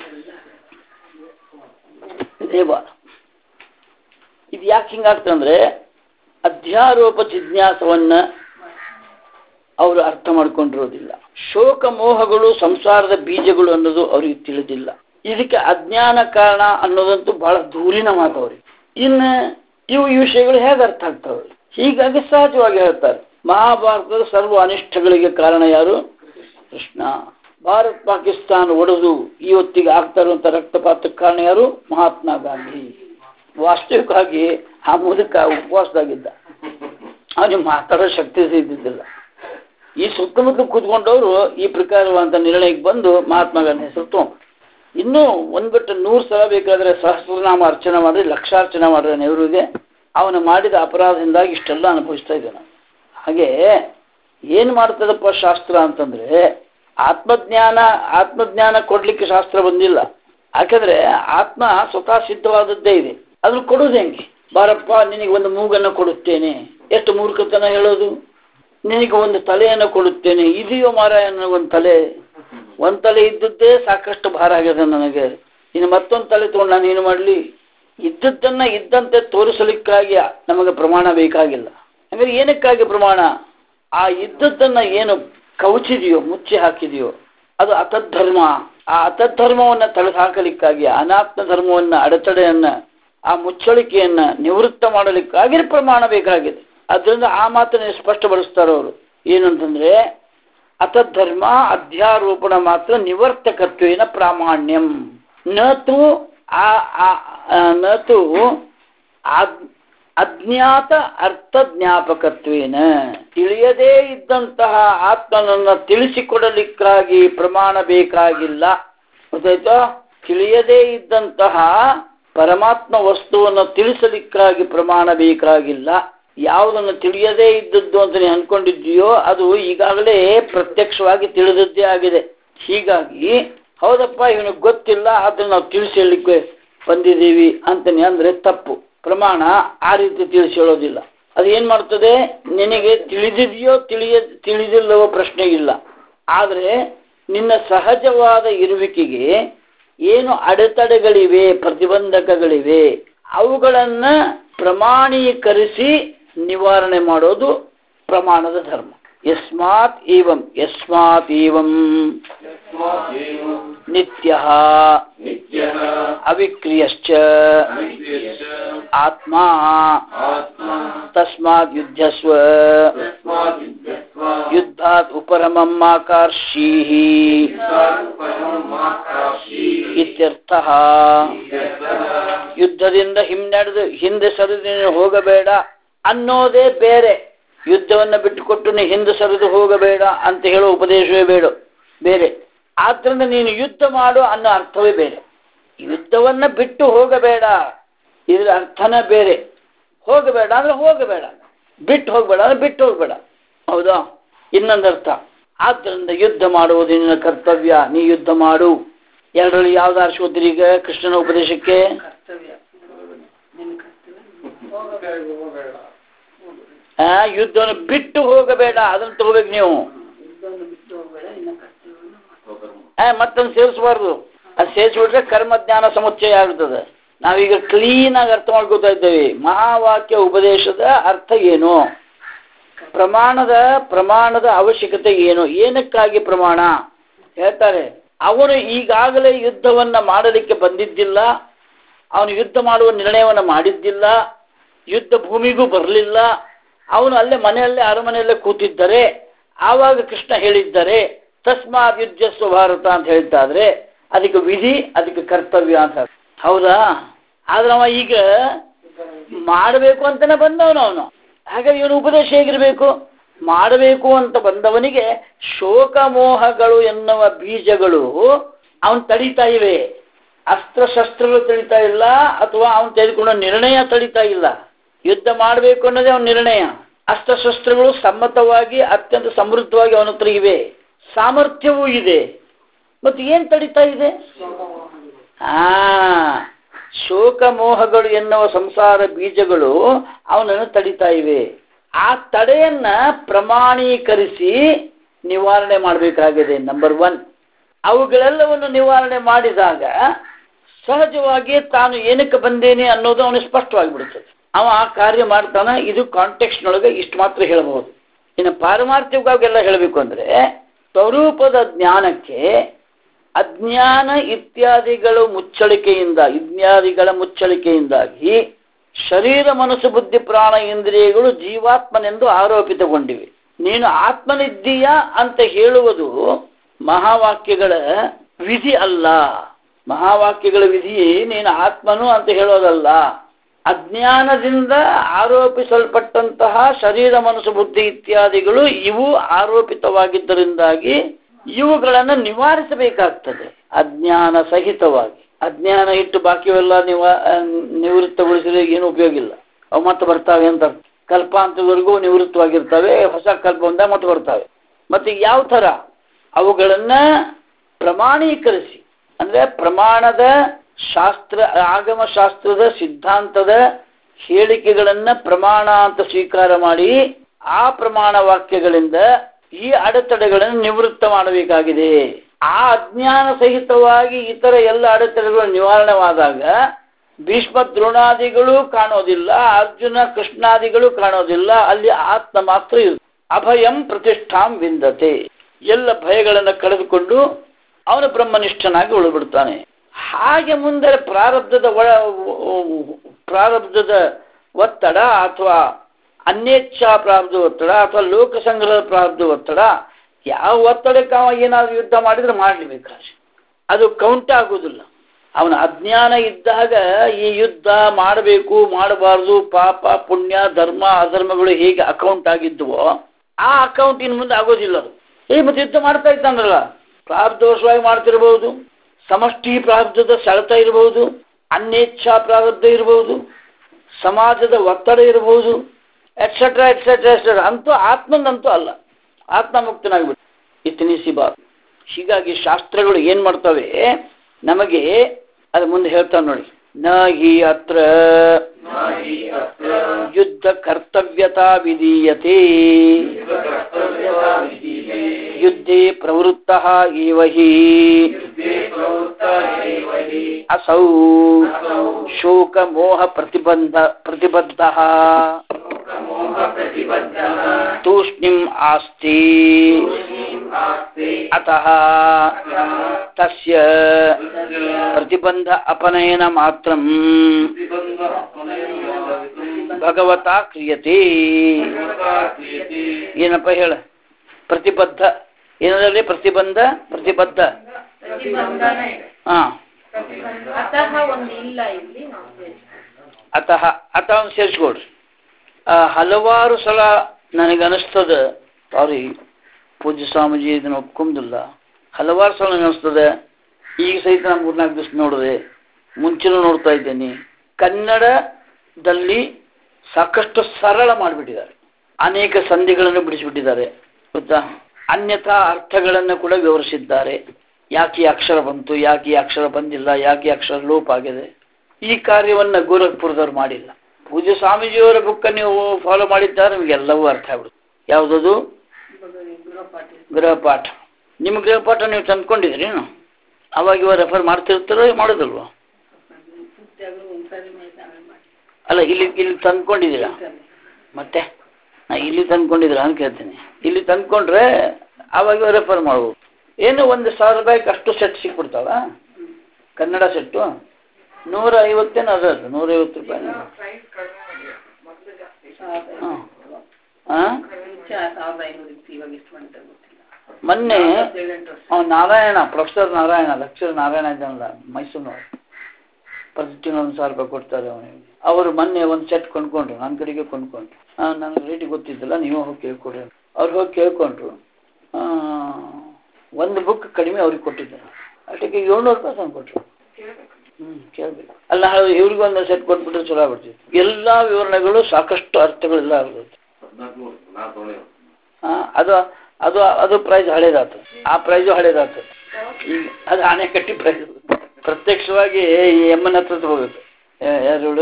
ದೇವ. ಇದು ಯಾಕೆ ಹಿಂಗಾಗ್ತಂದ್ರೆ ಅಧ್ಯಾರೋಪ ಜಿಜ್ಞಾಸವನ್ನ ಅವರು ಅರ್ಥ ಮಾಡ್ಕೊಂಡಿರೋದಿಲ್ಲ. ಶೋಕ ಮೋಹಗಳು ಸಂಸಾರದ ಬೀಜಗಳು ಅನ್ನೋದು ಅವ್ರಿಗೆ ತಿಳಿದಿಲ್ಲ. ಇದಕ್ಕೆ ಅಜ್ಞಾನ ಕಾರಣ ಅನ್ನೋದಂತೂ ಬಹಳ ದೂರಿನ ಮಾತು ಅವ್ರಿಗೆ. ಇನ್ನು ಇವು ಈ ವಿಷಯಗಳು ಹೇಗೆ ಅರ್ಥ ಆಗ್ತಾವೆ? ಹೀಗಾಗಿ ಸಹಜವಾಗಿ ಹೇಳ್ತಾರೆ, ಮಹಾಭಾರತದ ಸರ್ವ ಅನಿಷ್ಟಗಳಿಗೆ ಕಾರಣ ಯಾರು? ಕೃಷ್ಣ. ಭಾರತ ಪಾಕಿಸ್ತಾನ ಒಡೆದು ಇವತ್ತಿಗೆ ಆಗ್ತಾ ಇರುವಂತ ರಕ್ತಪಾತಕ್ಕೆ ಕಾರಣ ಯಾರು? ಮಹಾತ್ಮ ಗಾಂಧಿ. ವಾಸ್ತವಿಕವಾಗಿ ಆ ಮುದುಕ ಉಪವಾಸದಾಗಿದ್ದ, ಅವನಿಗೆ ಮಾತಾಡೋ ಶಕ್ತಿ ಇದ್ದಿದ್ದಿಲ್ಲ. ಈ ಸುತ್ತಮುತ್ತ ಕೂತ್ಕೊಂಡವರು ಈ ಪ್ರಕಾರವಂತ ನಿರ್ಣಯಕ್ಕೆ ಬಂದು ಮಹಾತ್ಮ ಗಾಂಧಿ ಹೆಸರು ತಗೊಂಡು ಇನ್ನೂ ಒಂದ್ಬಿಟ್ಟು 100 ಸಲ ಬೇಕಾದ್ರೆ ಸಹಸ್ರನಾಮ ಅರ್ಚನೆ ಮಾಡ್ರಿ, ಲಕ್ಷಾರ್ಚನೆ ಮಾಡ್ರಿ ನೆಹರುಗೆ. ಅವನು ಮಾಡಿದ ಅಪರಾಧದಿಂದಾಗಿ ಇಷ್ಟೆಲ್ಲ ಅನುಭವಿಸ್ತಾ ಇದ್ದಾನೆ. ಹಾಗೆ ಏನ್ ಮಾಡ್ತದಪ್ಪ ಶಾಸ್ತ್ರ ಅಂತಂದ್ರೆ, ಆತ್ಮಜ್ಞಾನ ಕೊಡ್ಲಿಕ್ಕೆ ಶಾಸ್ತ್ರ ಬಂದಿಲ್ಲ. ಯಾಕಂದ್ರೆ ಆತ್ಮ ಸ್ವತಃ ಸಿದ್ಧವಾದದ್ದೇ ಇದೆ. ಅದನ್ನು ಕೊಡುದು ಹೆಂಗೆ? ಬಾರಪ್ಪ ನಿನಗೆ ಒಂದು ಮೂಗನ್ನು ಕೊಡುತ್ತೇನೆ. ಎಷ್ಟು ಮೂರ್ಖತನ ಹೇಳೋದು. ನಿನಗೆ ಒಂದು ತಲೆಯನ್ನು ಕೊಡುತ್ತೇನೆ. ಇದೆಯೋ ಮಾರಾಯ ನನಗೊಂದು ತಲೆ, ಒಂದ್ ತಲೆ ಇದ್ದದ್ದೇ ಸಾಕಷ್ಟು ಭಾರ ಆಗಿದೆ ನನಗೆ, ಇನ್ನು ಮತ್ತೊಂದು ತಲೆ ತಗೊಂಡು ನಾನು ಏನು ಮಾಡಲಿ? ಇದ್ದದ್ದನ್ನ ಇದ್ದಂತೆ ತೋರಿಸಲಿಕ್ಕಾಗಿ ನಮಗೆ ಪ್ರಮಾಣ ಬೇಕಾಗಿಲ್ಲ. ಹಾಗಾದ್ರೆ ಏನಕ್ಕಾಗಿ ಪ್ರಮಾಣ? ಆ ಇದ್ದದ್ದನ್ನ ಏನು ಕವಚಿದೆಯೋ, ಮುಚ್ಚಿ ಹಾಕಿದೆಯೋ ಅದು ಅತದ್ಧರ್ಮ. ಆ ಅತದ್ಧರ್ಮವನ್ನ ತೆಗೆದು ಹಾಕಲಿಕ್ಕಾಗಿ, ಅನಾತ್ಮ ಧರ್ಮವನ್ನ, ಅಡೆತಡೆಯನ್ನ, ಆ ಮುಚ್ಚಳಿಕೆಯನ್ನ ನಿವೃತ್ತ ಮಾಡಲಿಕ್ಕಾಗಿ ಪ್ರಮಾಣ ಬೇಕಾಗಿದೆ. ಅದರಿಂದ ಆ ಮಾತನ್ನು ಸ್ಪಷ್ಟಪಡಿಸ್ತಾರೆ ಅವರು. ಏನಂತಂದ್ರೆ, ಅತದ್ಧರ್ಮ ಅಧ್ಯಾರೋಪಣ ಮಾತ್ರ ನಿವರ್ತಕತ್ವೇನ ಪ್ರಾಮಾಣ್ಯಂ ನತು ಅಜ್ಞಾತ ಅರ್ಥ ಜ್ಞಾಪಕತ್ವೇನ. ತಿಳಿಯದೇ ಇದ್ದಂತಹ ಆತ್ಮನನ್ನ ತಿಳಿಸಿಕೊಡಲಿಕ್ಕಾಗಿ ಪ್ರಮಾಣ ಬೇಕಾಗಿಲ್ಲ. ಗೊತ್ತಾಯ್ತಾ? ತಿಳಿಯದೇ ಇದ್ದಂತಹ ಪರಮಾತ್ಮ ವಸ್ತುವನ್ನು ತಿಳಿಸಲಿಕ್ಕಾಗಿ ಪ್ರಮಾಣ ಬೇಕಾಗಿಲ್ಲ. ಯಾವುದನ್ನು ತಿಳಿಯದೇ ಇದ್ದದ್ದು ಅಂತ ನೀವು ಅನ್ಕೊಂಡಿದ್ದೀಯೋ ಅದು ಈಗಾಗಲೇ ಪ್ರತ್ಯಕ್ಷವಾಗಿ ತಿಳಿದದ್ದೇ ಆಗಿದೆ. ಹೀಗಾಗಿ ಹೌದಪ್ಪ ಇವನಿಗೆ ಗೊತ್ತಿಲ್ಲ ಅದನ್ನು ನಾವು ತಿಳಿಸಿ ಹೇಳಲಿಕ್ಕೆ ಬಂದಿದ್ದೀವಿ ಅಂತನೇ ಅಂದ್ರೆ ತಪ್ಪು. ಪ್ರಮಾಣ ಆ ರೀತಿ ತಿಳಿಸಿ ಹೇಳೋದಿಲ್ಲ. ಅದು ಏನ್ ಮಾಡ್ತದೆ? ನಿನಗೆ ತಿಳಿದಿದೆಯೋ ತಿಳಿದಿಲ್ಲವೋ ಪ್ರಶ್ನೆ ಇಲ್ಲ, ಆದರೆ ನಿನ್ನ ಸಹಜವಾದ ಇರುವಿಕೆಗೆ ಏನು ಅಡೆತಡೆಗಳಿವೆ, ಪ್ರತಿಬಂಧಕಗಳಿವೆ, ಅವುಗಳನ್ನ ಪ್ರಮಾಣೀಕರಿಸಿ ನಿವಾರಣೆ ಮಾಡೋದು ಪ್ರಮಾಣದ ಧರ್ಮ. ಯಸ್ಮಾತ್ ಏವಂ ನಿತ್ಯಃ ಅವಿಕ್ರಿಯಶ್ಚ ಆತ್ಮ ತಸ್ಮಾತ್ ಯುದ್ಧಸ್ವ ಯುದ್ಧಾತ್ ಉಪರಮಂ ಆಕರ್ಷೀಃ ಇತ್ಯರ್ಥಃ. ಯುದ್ಧದಿಂದ ಹಿಂದೆ ಸರಿದು ಹೋಗಬೇಡ ಅನ್ನೋದೇ ಬೇರೆ. ಯುದ್ಧವನ್ನ ಬಿಟ್ಟುಕೊಟ್ಟು ನೀ ಹಿಂದೆ ಸರಿದು ಹೋಗಬೇಡ ಅಂತ ಹೇಳೋ ಉಪದೇಶವೇ ಬೇರೆ. ಆದ್ರಿಂದ ನೀನು ಯುದ್ಧ ಮಾಡು ಅನ್ನೋ ಅರ್ಥವೇ ಬೇರೆ. ಯುದ್ಧವನ್ನ ಬಿಟ್ಟು ಹೋಗಬೇಡ ಇದ್ರ ಅರ್ಥನೇ ಬೇರೆ. ಹೋಗಬೇಡ ಅಂದ್ರೆ ಹೋಗಬೇಡ, ಬಿಟ್ಟು ಹೋಗಬೇಡ ಅಂದ್ರೆ ಬಿಟ್ಟು ಹೋಗಬೇಡ. ಹೌದಾ? ಇನ್ನೊಂದರ್ಥ. ಆದ್ರಿಂದ ಯುದ್ಧ ಮಾಡುವುದು ನಿನ್ನ ಕರ್ತವ್ಯ, ನೀ ಯುದ್ಧ ಮಾಡು. ಎರಡರಲ್ಲಿ ಯಾವ್ದು ಆರಿಸ್ಕೋತೀರಿ ಈಗ ಕೃಷ್ಣನ ಉಪದೇಶಕ್ಕೆ? ಯುದ್ಧವನ್ನು ಬಿಟ್ಟು ಹೋಗಬೇಡ, ಅದನ್ನು ತಗೋಬೇಕು ನೀವು. ಮತ್ತೊಂದು ಸೇರಿಸಬಾರ್ದು. ಅದು ಸೇರಿಸ್ಬಿಟ್ರೆ ಕರ್ಮ ಜ್ಞಾನ ಸಮುಚ್ಚಯ ಆಗ್ತದೆ. ನಾವೀಗ ಕ್ಲೀನ್ ಆಗಿ ಅರ್ಥ ಮಾಡ್ಕೋತಾ ಇದ್ದೇವೆ. ಮಹಾವಾಕ್ಯ ಉಪದೇಶದ ಅರ್ಥ ಏನು, ಪ್ರಮಾಣದ ಅವಶ್ಯಕತೆ ಏನು, ಏನಕ್ಕಾಗಿ ಪ್ರಮಾಣ ಹೇಳ್ತಾರೆ. ಅವನು ಈಗಾಗಲೇ ಯುದ್ಧವನ್ನ ಮಾಡಲಿಕ್ಕೆ ಬಂದಿದ್ದಿಲ್ಲ, ಅವನು ಯುದ್ಧ ಮಾಡುವ ನಿರ್ಣಯವನ್ನು ಮಾಡಿದ್ದಿಲ್ಲ, ಯುದ್ಧ ಭೂಮಿಗೂ ಬರಲಿಲ್ಲ, ಅವನು ಅಲ್ಲೇ ಮನೆಯಲ್ಲೇ ಅರಮನೆಯಲ್ಲೇ ಕೂತಿದ್ದರೆ ಆವಾಗ ಕೃಷ್ಣ ಹೇಳಿದ್ದಾರೆ ತಸ್ಮಾತ್ ಯುದ್ಧಸ್ವ ಭಾರತ ಅಂತ ಹೇಳ್ತಾದ್ರೆ ಅದಕ್ಕೆ ವಿಧಿ, ಅದಕ್ಕೆ ಕರ್ತವ್ಯ ಅಂತ. ಹೌದಾ? ಆದ್ರೆ ಅವ ಈಗ ಮಾಡಬೇಕು ಅಂತಾನೆ ಬಂದವನು. ಹಾಗಾಗಿ ಇವನು ಉಪದೇಶ ಹೇಗಿರಬೇಕು? ಮಾಡಬೇಕು ಅಂತ ಬಂದವನಿಗೆ ಶೋಕಮೋಹಗಳು ಎನ್ನುವ ಬೀಜಗಳು ಅವನು ತಡೀತಾ ಇವೆ. ಅಸ್ತ್ರಶಸ್ತ್ರಗಳು ತಡೀತಾ ಇಲ್ಲ, ಅಥವಾ ಅವನು ತೆಗೆದುಕೊಂಡ ನಿರ್ಣಯ ತಡೀತಾ ಇಲ್ಲ. ಯುದ್ಧ ಮಾಡಬೇಕು ಅನ್ನೋದೇ ಅವನ ನಿರ್ಣಯ. ಅಸ್ತ್ರಶಸ್ತ್ರಗಳು ಸಮ್ಮತವಾಗಿ ಅತ್ಯಂತ ಸಮೃದ್ಧವಾಗಿ ಅವನ ಹತ್ರ ಇವೆ, ಸಾಮರ್ಥ್ಯವೂ ಇದೆ. ಮತ್ತೆ ಏನ್ ತಡೀತಾ ಇದೆ? ಶೋಕಮೋಹಗಳು ಎನ್ನುವ ಸಂಸಾರ ಬೀಜಗಳು ಅವನನ್ನು ತಡೀತಾ ಇವೆ. ಆ ತಡೆಯನ್ನ ಪ್ರಮಾಣೀಕರಿಸಿ ನಿವಾರಣೆ ಮಾಡಬೇಕಾಗಿದೆ. ನಂಬರ್ 1, ಅವುಗಳೆಲ್ಲವನ್ನು ನಿವಾರಣೆ ಮಾಡಿದಾಗ ಸಹಜವಾಗಿ ತಾನು ಏನಕ್ಕೆ ಬಂದೇನೆ ಅನ್ನೋದು ಅವನು ಸ್ಪಷ್ಟವಾಗಿಬಿಡುತ್ತದೆ. ಅವ ಆ ಕಾರ್ಯ ಮಾಡ್ತಾನೆ. ಇದು ಕಾಂಟೆಕ್ಸ್ಟ್ನೊಳಗೆ ಇಷ್ಟು ಮಾತ್ರ ಹೇಳಬಹುದು. ಇನ್ನು ಪಾರಮಾರ್ಥಿಕವಾಗೆಲ್ಲ ಹೇಳಬೇಕು ಅಂದ್ರೆ ಸ್ವರೂಪದ ಜ್ಞಾನಕ್ಕೆ ಅಜ್ಞಾನ ಇತ್ಯಾದಿಗಳ ಮುಚ್ಚಳಿಕೆಯಿಂದಾಗಿ ಶರೀರ ಮನಸ್ಸು ಬುದ್ಧಿ ಪ್ರಾಣ ಇಂದ್ರಿಯಗಳು ಜೀವಾತ್ಮನೆಂದು ಆರೋಪಿತಗೊಂಡಿವೆ. ನೀನು ಆತ್ಮನಿದ್ದೀಯಾ ಅಂತ ಹೇಳುವುದು ಮಹಾವಾಕ್ಯಗಳ ವಿಧಿ ಅಲ್ಲ. ಮಹಾವಾಕ್ಯಗಳ ವಿಧಿ ನೀನು ಆತ್ಮನು ಅಂತ ಹೇಳೋದಲ್ಲ. ಅಜ್ಞಾನದಿಂದ ಆರೋಪಿಸಲ್ಪಟ್ಟಂತಹ ಶರೀರ ಮನಸ್ಸು ಬುದ್ಧಿ ಇತ್ಯಾದಿಗಳು ಇವು ಆರೋಪಿತವಾಗಿದ್ದರಿಂದಾಗಿ ಇವುಗಳನ್ನು ನಿವಾರಿಸಬೇಕಾಗ್ತದೆ ಅಜ್ಞಾನ ಸಹಿತವಾಗಿ. ಅಜ್ಞಾನ ಇಟ್ಟು ಬಾಕಿಯವೆಲ್ಲ ನಿವೃತ್ತಗೊಳಿಸಿದ್ರೆ ಏನು ಉಪಯೋಗ ಇಲ್ಲ. ಅವು ಮತ್ತೆ ಬರ್ತಾವೆ ಅಂತ ಕಲ್ಪಾಂತವರೆಗೂ ನಿವೃತ್ತವಾಗಿರ್ತವೆ. ಹೊಸ ಕಲ್ಪ ಬಂದಾಗ ಮತ್ತೆ ಬರ್ತವೆ. ಮತ್ತೆ ಯಾವ ಥರ ಅವುಗಳನ್ನ ಪ್ರಮಾಣೀಕರಿಸಿ ಅಂದ್ರೆ ಪ್ರಮಾಣದ ಶಾಸ್ತ್ರ ಆಗಮ ಶಾಸ್ತ್ರದ ಸಿದ್ಧಾಂತದ ಹೇಳಿಕೆಗಳನ್ನ ಪ್ರಮಾಣ ಅಂತ ಸ್ವೀಕಾರ ಮಾಡಿ ಆ ಪ್ರಮಾಣ ವಾಕ್ಯಗಳಿಂದ ಈ ಅಡೆತಡೆಗಳನ್ನು ನಿವೃತ್ತ ಮಾಡಬೇಕಾಗಿದೆ. ಆ ಅಜ್ಞಾನ ಸಹಿತವಾಗಿ ಇತರ ಎಲ್ಲ ಅಡೆತಡೆಗಳು ನಿವಾರಣವಾದಾಗ ಭೀಷ್ಮ ದ್ರೋಣಾದಿಗಳು ಕಾಣೋದಿಲ್ಲ, ಅರ್ಜುನ ಕೃಷ್ಣಾದಿಗಳು ಕಾಣೋದಿಲ್ಲ, ಅಲ್ಲಿ ಆತ್ಮ ಮಾತ್ರ ಇರುತ್ತೆ. ಅಭಯಂ ಪ್ರತಿಷ್ಠಾಂ ವಿಂದತೆ, ಎಲ್ಲ ಭಯಗಳನ್ನು ಕಳೆದುಕೊಂಡು ಅವನು ಬ್ರಹ್ಮನಿಷ್ಠನಾಗಿ ಉಳಿಬಿಡ್ತಾನೆ. ಹಾಗೆ ಮುಂದೆ ಪ್ರಾರಬ್ಧದ ಒತ್ತಡ ಅಥವಾ ಅನ್ಯೇಚ್ಛಾ ಪ್ರಾರಬ್ಧ ಒತ್ತಡ ಅಥವಾ ಲೋಕಸಂಗ್ರಹದ ಪ್ರಾರಬ್ಧ ಒತ್ತಡ ಯಾವ ಒತ್ತಡಕ್ಕೆ ಅವ ಏನಾದರೂ ಯುದ್ಧ ಮಾಡಿದ್ರೆ ಮಾಡಲೇಬೇಕಾದ್ರೆ ಅದು ಕೌಂಟ್ ಆಗುವುದಿಲ್ಲ. ಅವನ ಅಜ್ಞಾನ ಇದ್ದಾಗ ಈ ಯುದ್ಧ ಮಾಡಬೇಕು ಮಾಡಬಾರ್ದು, ಪಾಪ ಪುಣ್ಯ ಧರ್ಮ ಅಧರ್ಮಗಳು ಹೇಗೆ ಅಕೌಂಟ್ ಆಗಿದ್ದುವೋ ಆ ಅಕೌಂಟ್ ಇನ್ನು ಮುಂದೆ ಆಗೋದಿಲ್ಲ. ಅದು ಮತ್ತೆ ಯುದ್ಧ ಮಾಡ್ತಾ ಇದ್ದಾನಲ್ಲ, ಪ್ರಾರಬ್ಧವಶವಾಗಿ ಮಾಡ್ತಿರ್ಬೋದು, ಸಮಷ್ಟಿ ಪ್ರಾರಬ್ಧದ ಸೆಳೆತ ಇರಬಹುದು, ಅನ್ಯೇಚ್ಛಾ ಪ್ರಾರಬ್ಧ ಇರಬಹುದು, ಸಮಾಜದ ಒತ್ತಡ ಇರಬಹುದು, ಎಟ್ಸೆಟ್ರಾ ಎಟ್ಸೆಟ್ರಾ ಎಟ್ಸೆಟ್ರಾ. ಅಂತೂ ಆತ್ಮಂದಂತೂ ಅಲ್ಲ, ಆತ್ಮ ಮುಕ್ತನಾಗ್ಬಿಟ್ಟು ಇತನಿಸಿ ಬಾರ್. ಹೀಗಾಗಿ ಶಾಸ್ತ್ರಗಳು ಏನ್ ಮಾಡ್ತವೆ ನಮಗೆ ಅದು ಮುಂದೆ ಹೇಳ್ತಾವೆ ನೋಡಿ. ನ ಹಿ ಅತ್ರ ಯುದ್ಧ ಕರ್ತವ್ಯತಾ ವಿಧೀಯತೆ ಯುದ್ಧೇ ಪ್ರವೃತ್ತಃ ಏವ ಹಿ ಅಸೌ ಶೋಕ ಮೋಹ ಪ್ರತಿಬದ್ಧಃ ತೂಷ್ಣಿಂ ಆಸ್ತಿ ಅತಃ ತಸ್ಯ ಪ್ರತಿಬಂಧ ಅಪನಯನ ಮಾತ್ರಂ ಭಗವತಾ ಕ್ರಿಯತೆ. ಏನಪ್ಪ ಹೇಳ? ಪ್ರತಿಬದ್ಧ ಏನರಲ್ಲಿ ಪ್ರತಿಬಂಧ ಪ್ರತಿಬದ್ಧ ಅತಃ ಅತಃ ಸೇರಿಸ್ಕೊಡ್ರಿ. ಹಲವಾರು ಸಲ ನನಗನಿಸ್ತದ ಸಾರಿ ಪೂಜ್ಯ ಸ್ವಾಮೀಜಿ ಇದನ್ನು ಒಪ್ಕೊಂದಿಲ್ಲ. ಹಲವಾರು ಸಲ ನನಗನಿಸ್ತದೆ, ಈಗ ಸಹಿತ ನಾನು 3-4 ದಿವಸ ನೋಡಿದೆ, ಮುಂಚೆನೂ ನೋಡ್ತಾ ಇದ್ದೇನೆ, ಕನ್ನಡದಲ್ಲಿ ಸಾಕಷ್ಟು ಸರಳ ಮಾಡಿಬಿಟ್ಟಿದ್ದಾರೆ. ಅನೇಕ ಸಂಧಿಗಳನ್ನು ಬಿಡಿಸಿಬಿಟ್ಟಿದ್ದಾರೆ ಗೊತ್ತಾ. ಅನ್ಯಥಾ ಅರ್ಥಗಳನ್ನು ಕೂಡ ವಿವರಿಸಿದ್ದಾರೆ. ಯಾಕೆ ಅಕ್ಷರ ಬಂತು, ಯಾಕೆ ಅಕ್ಷರ ಬಂದಿಲ್ಲ, ಯಾಕೆ ಅಕ್ಷರ ಲೋಪ ಆಗಿದೆ. ಈ ಕಾರ್ಯವನ್ನು ಗೋರಖ್ಪುರದವ್ರು ಮಾಡಿಲ್ಲ. ಪೂಜ್ಯ ಸ್ವಾಮೀಜಿಯವರ ಬುಕ್ಕ ನೀವು ಫಾಲೋ ಮಾಡಿದ್ದಾರೆ, ನಿಮಗೆಲ್ಲವೂ ಅರ್ಥ ಆಗ್ಬಿಡುತ್ತೆ. ಯಾವುದದು? ಗೃಹಪಾಠ. ನಿಮ್ಮ ಗೃಹಪಾಠ ನೀವು ತಂದ್ಕೊಂಡಿದ್ರಿ ಅವಾಗ ಇವಾಗ ರೆಫರ್ ಮಾಡ್ತಿರ್ತಾರೋ ಮಾಡೋದಲ್ವ? ಅಲ್ಲ, ಇಲ್ಲಿ ತಂದ್ಕೊಂಡಿದ್ದೀರಾ? ಮತ್ತೆ ಇಲ್ಲಿ ತಂದ್ಕೊಂಡಿದ್ದೀರಾ ಅಂತ ಕೇಳ್ತೀನಿ. ಇಲ್ಲಿ ತಂದ್ಕೊಂಡ್ರೆ ಆವಾಗ ರೆಫರ್ ಮಾಡ್ಬೋದು. ಏನು 1,000 ರೂಪಾಯಿಗೆ ಅಷ್ಟು ಸೆಟ್ ಸಿಕ್ಬಿಡ್ತಾವ. ಕನ್ನಡ ಸೆಟ್ಟು 150 ಅದು 150 ರೂಪಾಯಿ. ಮೊನ್ನೆ ನಾರಾಯಣ, ಪ್ರೊಫೆಸರ್ ನಾರಾಯಣ, ಲೆಕ್ಚರ್ ನಾರಾಯಣ ಇದ್ದಾನಲ್ಲ ಮೈಸೂರಿನವರು, ಪ್ರತಿ ತಿಂಗಳು 1,000 ರೂಪಾಯಿ ಕೊಡ್ತಾರೆ ಅವನಿಗೆ. ಅವರು ಮೊನ್ನೆ ಒಂದು ಸೆಟ್ ಕೊಂಡ್ಕೊಂಡ್ರು, ನನ್ನ ಕಡೆಗೆ ಕೊಂಡ್ಕೊಂಡ್ರು. ನನಗೆ ರೇಟಿಗೆ ಗೊತ್ತಿದ್ದಿಲ್ಲ, ನೀವು ಹೋಗಿ ಕೇಳ್ಕೊಡ್ರಿ. ಅವ್ರು ಹೋಗಿ ಕೇಳ್ಕೊಂಡ್ರು. ಒಂದು ಬುಕ್ ಕಡಿಮೆ ಅವ್ರಿಗೆ ಕೊಟ್ಟಿದ್ದಾರೆ. ಅಷ್ಟಕ್ಕೆ 700 ರೂಪಾಯಿ ತಂದು ಕೊಟ್ಟರು. ಕೇಳಬೇಕು ಅಲ್ಲ, ಇವ್ರಿಗೂ ಒಂದು ಸೆಟ್ ಕೊಟ್ಬಿಟ್ರೆ ಚಲೋ ಆಗ್ಬಿಡ್ತಿತ್ತು. ಎಲ್ಲ ವಿವರಣೆಗಳು ಸಾಕಷ್ಟು ಅರ್ಥಗಳೆಲ್ಲ ಆಗ್ತದೆ. ಅದು ಅದು ಅದು ಪ್ರೈಸ್ ಹಳೇದಾಗ್ತದೆ, ಆ ಪ್ರೈಸು ಹಳೇದಾಗ್ತದೆ. ಈಗ ಅದು ಆಣೆಕಟ್ಟಿ ಪ್ರೈಸ್ ಪ್ರತ್ಯಕ್ಷವಾಗಿ ಈ ಎಮ್ಮನ ಹತ್ರ ತಗೋಬೇಕು. ಯಾರು ಹೇಳು?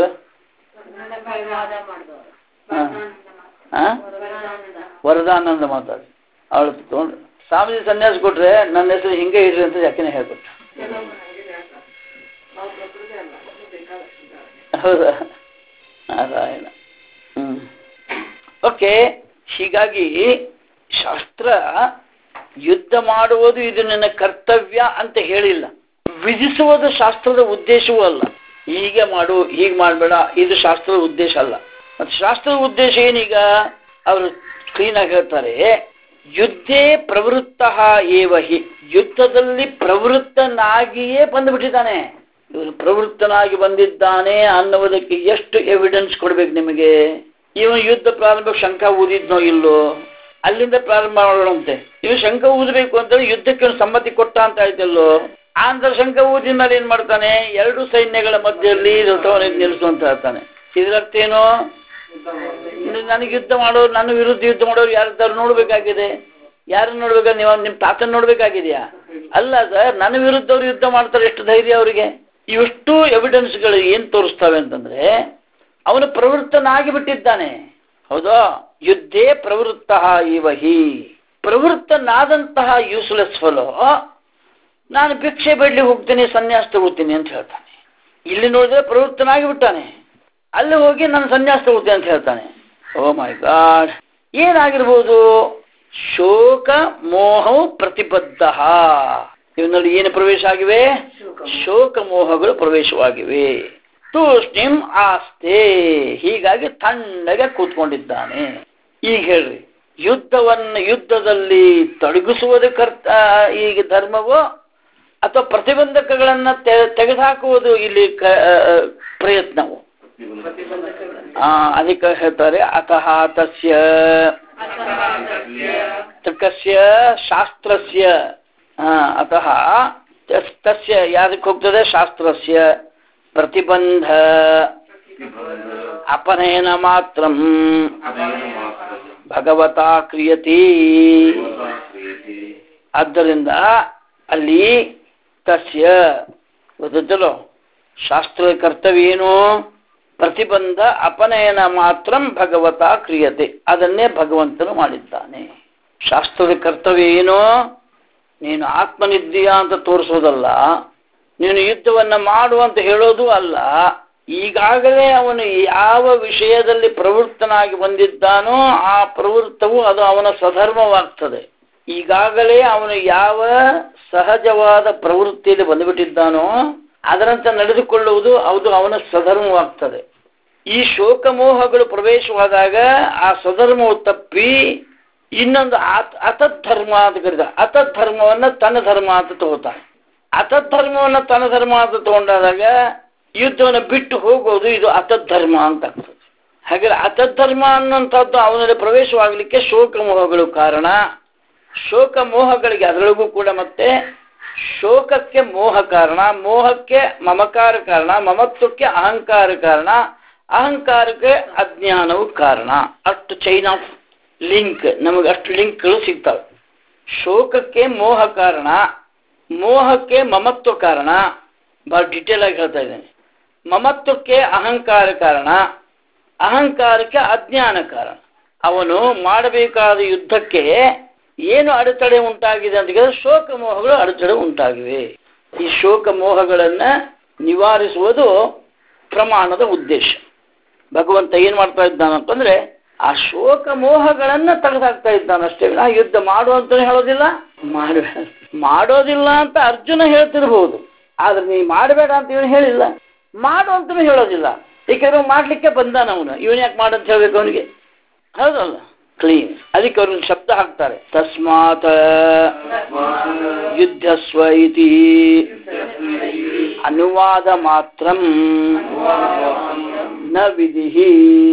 ವರದಾನಂದ ಮಾತಾಡಿ ಅವಳು ತಗೊಂಡ್ರು. ಸ್ವಾಮೀಜಿ ಸನ್ಯಾಸ ಕೊಟ್ರೆ ನನ್ನ ಹೆಸರು ಹಿಂಗೆ ಇಡ್ರಿ ಅಂತ ಯಾಕೆನೇ ಹೇಳ್ಕೊಟ್ರು. ಹೌದಾ? ನಾರಾಯಣ. ಓಕೆ. ಹೀಗಾಗಿ ಶಾಸ್ತ್ರ ಯುದ್ಧ ಮಾಡುವುದು ಇದು ನಿನ್ನ ಕರ್ತವ್ಯ ಅಂತ ಹೇಳಿಲ್ಲ. ವಿಧಿಸುವುದು ಶಾಸ್ತ್ರದ ಉದ್ದೇಶವೂ ಅಲ್ಲ. ಹೀಗೆ ಮಾಡು, ಹೀಗೆ ಮಾಡಬೇಡ, ಇದು ಶಾಸ್ತ್ರದ ಉದ್ದೇಶ ಅಲ್ಲ. ಮತ್ತು ಶಾಸ್ತ್ರದ ಉದ್ದೇಶ ಏನೀಗ ಅವರು ಕ್ಲೀನಾಗಿ ಹೇಳ್ತಾರೆ, ಯುದ್ಧೇ ಪ್ರವೃತ್ತ ಏವ ಹಿ, ಯುದ್ಧದಲ್ಲಿ ಪ್ರವೃತ್ತನಾಗಿಯೇ ಬಂದುಬಿಟ್ಟಿದ್ದಾನೆ. ಇವನು ಪ್ರವೃತ್ತನಾಗಿ ಬಂದಿದ್ದಾನೆ ಅನ್ನುವುದಕ್ಕೆ ಎಷ್ಟು ಎವಿಡೆನ್ಸ್ ಕೊಡ್ಬೇಕು ನಿಮಗೆ? ಇವನು ಯುದ್ಧ ಪ್ರಾರಂಭಕ್ಕೆ ಶಂಖ ಊದಿದ್ನೋ ಇಲ್ಲೋ, ಅಲ್ಲಿಂದ ಪ್ರಾರಂಭ ಮಾಡೋಣಂತೆ. ಇವನು ಶಂಖ ಊದಬೇಕು ಅಂತಂದ್ರೆ ಯುದ್ಧಕ್ಕೆ ಇವನು ಸಮ್ಮತಿ ಕೊಟ್ಟ ಅಂತ ಆಯ್ತಲ್ಲೋ. ಆಂಧ್ರ ಶಂಖ ಊದಿದ ಮೇಲೆ ಏನ್ ಮಾಡ್ತಾನೆ? ಎರಡು ಸೈನ್ಯಗಳ ಮಧ್ಯದಲ್ಲಿ ರಥವನ್ನು ನಿಲ್ಲಿಸು ಅಂತ ಹೇಳ್ತಾನೆ. ಇದರರ್ಥ ಏನು? ನನಗೆ ಯುದ್ಧ ಮಾಡೋರು, ನನ್ನ ವಿರುದ್ಧ ಯುದ್ಧ ಮಾಡೋರು ಯಾರಿದ್ದಾರು ನೋಡ್ಬೇಕಾಗಿದೆ. ಯಾರನ್ನ ನೋಡ್ಬೇಕಾದ್ರೆ ನೀವು ನಿಮ್ಮ ತಾತನ ನೋಡ್ಬೇಕಾಗಿದೆಯಾ? ಅಲ್ಲ ಸರ್, ನನ್ನ ವಿರುದ್ಧವ್ರು ಯುದ್ಧ ಮಾಡ್ತಾರೆ, ಎಷ್ಟು ಧೈರ್ಯ ಅವರಿಗೆ? ಇಷ್ಟು ಎವಿಡೆನ್ಸ್ಗಳು ಏನ್ ತೋರಿಸ್ತವೆ ಅಂತಂದ್ರೆ ಅವನು ಪ್ರವೃತ್ತನಾಗಿ ಬಿಟ್ಟಿದ್ದಾನೆ. ಹೌದಾ? ಯುದ್ಧೇ ಪ್ರವೃತ್ತ ಇವ ಹಿ, ಪ್ರವೃತ್ತನಾದಂತಹ ಯೂಸ್ಲೆಸ್ ಫಲೋ ನಾನು ಭಿಕ್ಷೆ ಬೇಡ್ಲಿ ಹೋಗ್ತೀನಿ, ಸನ್ಯಾಸ ತಗೋತೀನಿ ಅಂತ ಹೇಳ್ತಾನೆ. ಇಲ್ಲಿ ನೋಡಿದ್ರೆ ಪ್ರವೃತ್ತನಾಗಿ ಬಿಟ್ಟಾನೆ, ಅಲ್ಲಿ ಹೋಗಿ ನಾನು ಸನ್ಯಾಸ ತಗೋತೀನಿ ಅಂತ ಹೇಳ್ತಾನೆ. ಓ ಮೈ ಗಾಡ್, ಏನಾಗಿರ್ಬೋದು? ಶೋಕ ಮೋಹವು ಪ್ರತಿಬದ್ಧ. ಇವನಲ್ಲಿ ಏನು ಪ್ರವೇಶ ಆಗಿವೆ? ಶೋಕ ಮೋಹಗಳು ಪ್ರವೇಶವಾಗಿವೆ. ತೂಷ್ಣಿಂ ಆಸ್ತೆ, ಹೀಗಾಗಿ ತಣ್ಣಗೆ ಕೂತ್ಕೊಂಡಿದ್ದಾನೆ. ಈಗ ಹೇಳ್ರಿ, ಯುದ್ಧದಲ್ಲಿ ತೊಡಗಿಸುವುದು ಈಗ ಧರ್ಮವೋ ಅಥವಾ ಪ್ರತಿಬಂಧಕಗಳನ್ನ ತೆಗೆದುಹಾಕುವುದು ಇಲ್ಲಿ ಪ್ರಯತ್ನವು? ಅದಕ್ಕೆ ಹೇಳ್ತಾರೆ, ಅತಃ ತಸ್ಯ ತರ್ಕಸ್ಯ ಶಾಸ್ತ್ರಸ್ಯ, ಅತಃ ತಸ್ಯ ಯಾದಕ್ಕೆ ಹೋಗ್ತದೆ? ಶಾಸ್ತ್ರಸ್ಯ ಪ್ರತಿಬಂಧ ಅಪನಯನ ಮಾತ್ರಂ ಭಗವತಾ ಕ್ರಿಯತೆ. ಆದ್ದರಿಂದ ಅಲ್ಲಿ ತಸ್ಯ ಗೊತ್ತಲ್ಲೋ, ಶಾಸ್ತ್ರದ ಕರ್ತವ್ಯ ಏನು? ಪ್ರತಿಬಂಧ ಅಪನಯನ ಮಾತ್ರಂ ಭಗವತಾ ಕ್ರಿಯತೆ, ಅದನ್ನೇ ಭಗವಂತನು ಮಾಡಿದ್ದಾನೆ. ಶಾಸ್ತ್ರದ ಕರ್ತವ್ಯ ಏನು? ನೀನು ಆತ್ಮನಿದ್ದೀಯಾ ಅಂತ ತೋರಿಸೋದಲ್ಲ, ನೀನು ಯುದ್ಧವನ್ನ ಮಾಡು ಅಂತ ಹೇಳೋದು ಅಲ್ಲ. ಈಗಾಗಲೇ ಅವನು ಯಾವ ವಿಷಯದಲ್ಲಿ ಪ್ರವೃತ್ತನಾಗಿ ಬಂದಿದ್ದಾನೋ ಆ ಪ್ರವೃತ್ತವು ಅದು ಅವನ ಸ್ವಧರ್ಮವಾಗ್ತದೆ. ಈಗಾಗಲೇ ಅವನು ಯಾವ ಸಹಜವಾದ ಪ್ರವೃತ್ತಿಯಲ್ಲಿ ಬಂದುಬಿಟ್ಟಿದ್ದಾನೋ ಅದರಂತೆ ನಡೆದುಕೊಳ್ಳುವುದು ಅದು ಅವನ ಸ್ವಧರ್ಮವಾಗ್ತದೆ. ಈ ಶೋಕಮೋಹಗಳು ಪ್ರವೇಶವಾದಾಗ ಆ ಸ್ವಧರ್ಮವು ತಪ್ಪಿ ಇನ್ನೊಂದು ಅತದ್ಧರ್ಮ ಅಂತ ಕರೀತ, ಅತದ್ಧರ್ಮವನ್ನ ತನ್ನ ಧರ್ಮ ಅಂತ ತಗೋತಾನೆ. ಅತದ್ಧರ್ಮವನ್ನ ತನ್ನ ಧರ್ಮ ಅಂತ ತಗೊಂಡಾದಾಗ ಯುದ್ಧವನ್ನು ಬಿಟ್ಟು ಹೋಗೋದು ಇದು ಅತದ್ಧರ್ಮ ಅಂತ ಆಗ್ತದೆ. ಹಾಗೆ ಅತದ್ಧರ್ಮ ಅನ್ನುವಂಥದ್ದು ಅವನಲ್ಲಿ ಪ್ರವೇಶವಾಗಲಿಕ್ಕೆ ಶೋಕಮೋಹಗಳು ಕಾರಣ. ಶೋಕಮೋಹಗಳಿಗೆ ಅದರೊಳಗೂ ಕೂಡ ಮತ್ತೆ ಶೋಕಕ್ಕೆ ಮೋಹ ಕಾರಣ, ಮೋಹಕ್ಕೆ ಮಮಕಾರ ಕಾರಣ, ಮಮತ್ವಕ್ಕೆ ಅಹಂಕಾರ ಕಾರಣ, ಅಹಂಕಾರಕ್ಕೆ ಅಜ್ಞಾನವು ಕಾರಣ. ಅಷ್ಟು ಚೈನ್ ಆಫ್ ಲಿಂಕ್, ನಮಗೆ ಅಷ್ಟು ಲಿಂಕ್ಗಳು ಸಿಗ್ತವೆ. ಶೋಕಕ್ಕೆ ಮೋಹ ಕಾರಣ, ಮೋಹಕ್ಕೆ ಮಮತ್ವ ಕಾರಣ. ಬಹಳ ಡಿಟೇಲ್ ಆಗಿ ಹೇಳ್ತಾ ಇದ್ದೇನೆ. ಮಮತ್ವಕ್ಕೆ ಅಹಂಕಾರ ಕಾರಣ, ಅಹಂಕಾರಕ್ಕೆ ಅಜ್ಞಾನ ಕಾರಣ. ಅವನು ಮಾಡಬೇಕಾದ ಯುದ್ಧಕ್ಕೆ ಏನು ಅಡೆತಡೆ ಉಂಟಾಗಿದೆ ಅಂತ ಹೇಳಿದ್ರೆ ಶೋಕ ಮೋಹಗಳು ಅಡೆತಡೆ ಉಂಟಾಗಿವೆ. ಈ ಶೋಕ ಮೋಹಗಳನ್ನ ನಿವಾರಿಸುವುದು ಪ್ರಮಾಣದ ಉದ್ದೇಶ. ಭಗವಂತ ಏನ್ ಮಾಡ್ತಾ ಇದ್ದಾನಂತಂದ್ರೆ ಆ ಶೋಕ ಮೋಹಗಳನ್ನ ತೆಗೆದಾಕ್ತಾ ಇದ್ದಾನಷ್ಟೇ. ನಾ ಯುದ್ಧ ಮಾಡುವಂತಾನೆ ಹೇಳೋದಿಲ್ಲ, ಮಾಡೋದಿಲ್ಲ ಅಂತ ಅರ್ಜುನ ಹೇಳ್ತಿರ್ಬಹುದು, ಆದ್ರೆ ನೀ ಮಾಡಬೇಡ ಅಂತ ಇವನು ಹೇಳಿಲ್ಲ, ಮಾಡು ಅಂತಲೂ ಹೇಳೋದಿಲ್ಲ. ಏಕೆಂದ್ರೆ ಮಾಡ್ಲಿಕ್ಕೆ ಬಂದಾನ ಅವನು, ಇವನ್ ಯಾಕೆ ಮಾಡಂತ ಹೇಳ್ಬೇಕು ಅವನಿಗೆ? ಹೌದಲ್ಲ? ಕ್ಲೀನ್. ಅದಕ್ಕೆ ಅವ್ರನ್ನ ಶಬ್ದ ಹಾಕ್ತಾರೆ, ತಸ್ಮಾತ್ ಯುದ್ಧಸ್ವ ಇತಿ ಅನುವಾದ ಮಾತ್ರಂ ನ ವಿಧಿಹಿ.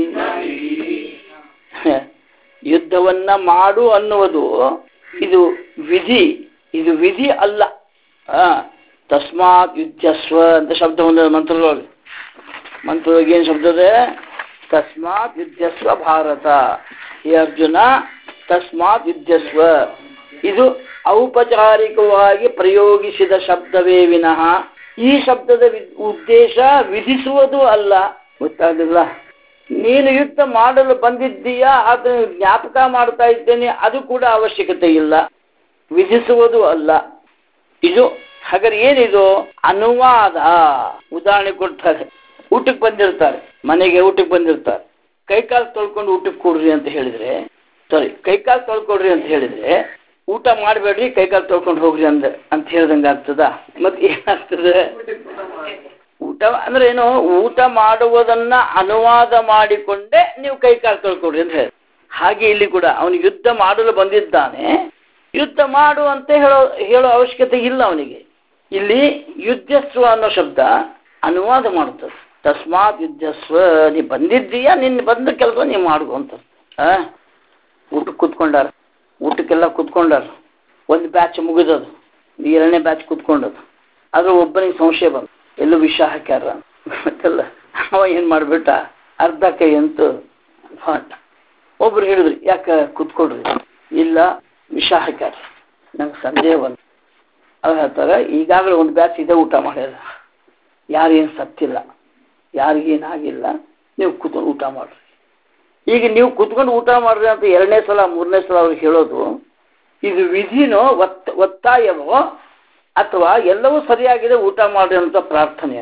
ಯುದ್ಧವನ್ನ ಮಾಡು ಅನ್ನುವುದು ಇದು ವಿಧಿ, ಇದು ವಿಧಿ ಅಲ್ಲ. ತಸ್ಮಾತ್ ಯುದ್ಧಸ್ವ ಅಂತ ಶಬ್ದ ಒಂದು ಮಂತ್ರದೊಳಗೆ ಏನು ಶಬ್ದ ಇದೆ? ತಸ್ಮಾತ್ ಯುದ್ಧಸ್ವ ಭಾರತ. ಈ ಅರ್ಜುನ ತಸ್ಮಾತ್ ಯುದ್ಧಸ್ವ ಇದು ಔಪಚಾರಿಕವಾಗಿ ಪ್ರಯೋಗಿಸಿದ ಶಬ್ದವೇ ವಿನಃ ಈ ಶಬ್ದದ ಉದ್ದೇಶ ವಿಧಿಸುವುದು ಅಲ್ಲ. ಗೊತ್ತಾಗಲಿಲ್ಲ? ನೀನು ಯುದ್ಧ ಮಾಡಲು ಬಂದಿದ್ದೀಯಾ, ಅದನ್ನು ಜ್ಞಾಪಕ ಮಾಡ್ತಾ ಇದ್ದೇನೆ, ಅದು ಕೂಡ ಅವಶ್ಯಕತೆ ಇಲ್ಲ. ವಿಧಿಸುವುದು ಅಲ್ಲ ಇದು. ಹಾಗಾದ್ರೆ ಏನಿದು? ಅನುವಾದ. ಉದಾಹರಣೆ ಕೊಡ್ತಾರೆ, ಊಟಕ್ಕೆ ಬಂದಿರ್ತಾರೆ, ಮನೆಗೆ ಊಟಕ್ಕೆ ಬಂದಿರ್ತಾರೆ, ಕೈಕಾಲು ತೊಳ್ಕೊಂಡು ಊಟಕ್ಕೆ ಕೊಡ್ರಿ ಅಂತ ಹೇಳಿದ್ರೆ, ಕೈಕಾಲು ತೊಳ್ಕೊಡ್ರಿ ಅಂತ ಹೇಳಿದ್ರೆ ಊಟ ಮಾಡಬೇಡ್ರಿ ಕೈಕಾಲು ತೊಳ್ಕೊಂಡು ಹೋಗ್ರಿ ಅಂತ ಹೇಳ್ದಂಗೆ ಆಗ್ತದ. ಮತ್ತೆ ಏನಾಗ್ತದೆ? ಊಟ ಅಂದ್ರೆ ಏನು? ಊಟ ಮಾಡುವುದನ್ನ ಅನುವಾದ ಮಾಡಿಕೊಂಡೇ ನೀವು ಕೈಕಾಲು ತೊಳ್ಕೊಡ್ರಿ ಅಂತ ಹೇಳಿ. ಹಾಗೆ ಇಲ್ಲಿ ಕೂಡ ಅವನು ಯುದ್ಧ ಮಾಡಲು ಬಂದಿದ್ದಾನೆ, ಯುದ್ಧ ಮಾಡು ಅಂತ ಹೇಳೋ ಅವಶ್ಯಕತೆ ಇಲ್ಲ ಅವನಿಗೆ. ಇಲ್ಲಿ ಯುದ್ಧಸ್ವ ಅನ್ನೋ ಶಬ್ದ ಅನುವಾದ ಮಾಡುತ್ತದೆ. ತಸ್ಮಾತ್ ಯುದ್ಧಸ್ವ, ನೀ ಬಂದಿದ್ದೀಯಾ, ನಿನ್ನ ಬಂದ ಕೆಲಸ ನೀವು ಮಾಡುವಂತ. ಊಟಕ್ಕೆ ಕೂತ್ಕೊಂಡಾರ, ಊಟಕ್ಕೆಲ್ಲ ಕೂತ್ಕೊಂಡಾರ. ಒಂದು ಬ್ಯಾಚ್ ಮುಗಿದದು, ಎರಡನೇ ಬ್ಯಾಚ್ ಕೂತ್ಕೊಂಡದು. ಆದ್ರೆ ಒಬ್ಬನಿಗೆ ಸಂಶಯ ಬಂತು, ಎಲ್ಲೂ ವಿಷ ಹಾಕ್ಯಾರ ಮತ್ತೆಲ್ಲ. ಅವ ಏನ್ ಮಾಡ್ಬಿಟ್ಟ, ಅರ್ಧ ಕೈ ಅಂತೂ ಹೊಂಟ. ಒಬ್ರು ಹೇಳಿದ್ರಿ, ಯಾಕೆ ಕೂತ್ಕೊಡ್ರಿ, ಇಲ್ಲ ವಿಷ ಹಾಕ್ಯಾರ, ನಂಗೆ ಸಂದೇಹ ಬಂತು. ಅವ್ರು ಹೇಳ್ತಾರೆ, ಈಗಾಗಲೇ ಒಂದು ಬ್ಯಾಚ್ ಇದೆ ಊಟ ಮಾಡ್ಯಾರ, ಯಾರೇನು ಸತ್ತಿಲ್ಲ, ಯಾರಿಗೇನಾಗಿಲ್ಲ, ನೀವು ಕೂತ್ಕೊಂಡು ಊಟ ಮಾಡ್ರಿ. ಈಗ ನೀವು ಕೂತ್ಕೊಂಡು ಊಟ ಮಾಡ್ರಿ ಅಂತ ಎರಡನೇ ಸಲ ಮೂರನೇ ಸಲ ಅವ್ರಿಗೆ ಹೇಳೋದು, ಇದು ವಿಧಿನೋ ಒತ್ತಾಯವೋ ಅಥವಾ ಎಲ್ಲವೂ ಸರಿಯಾಗಿದೆ ಊಟ ಮಾಡ್ರಿ ಅಂತ ಪ್ರಾರ್ಥನೆ?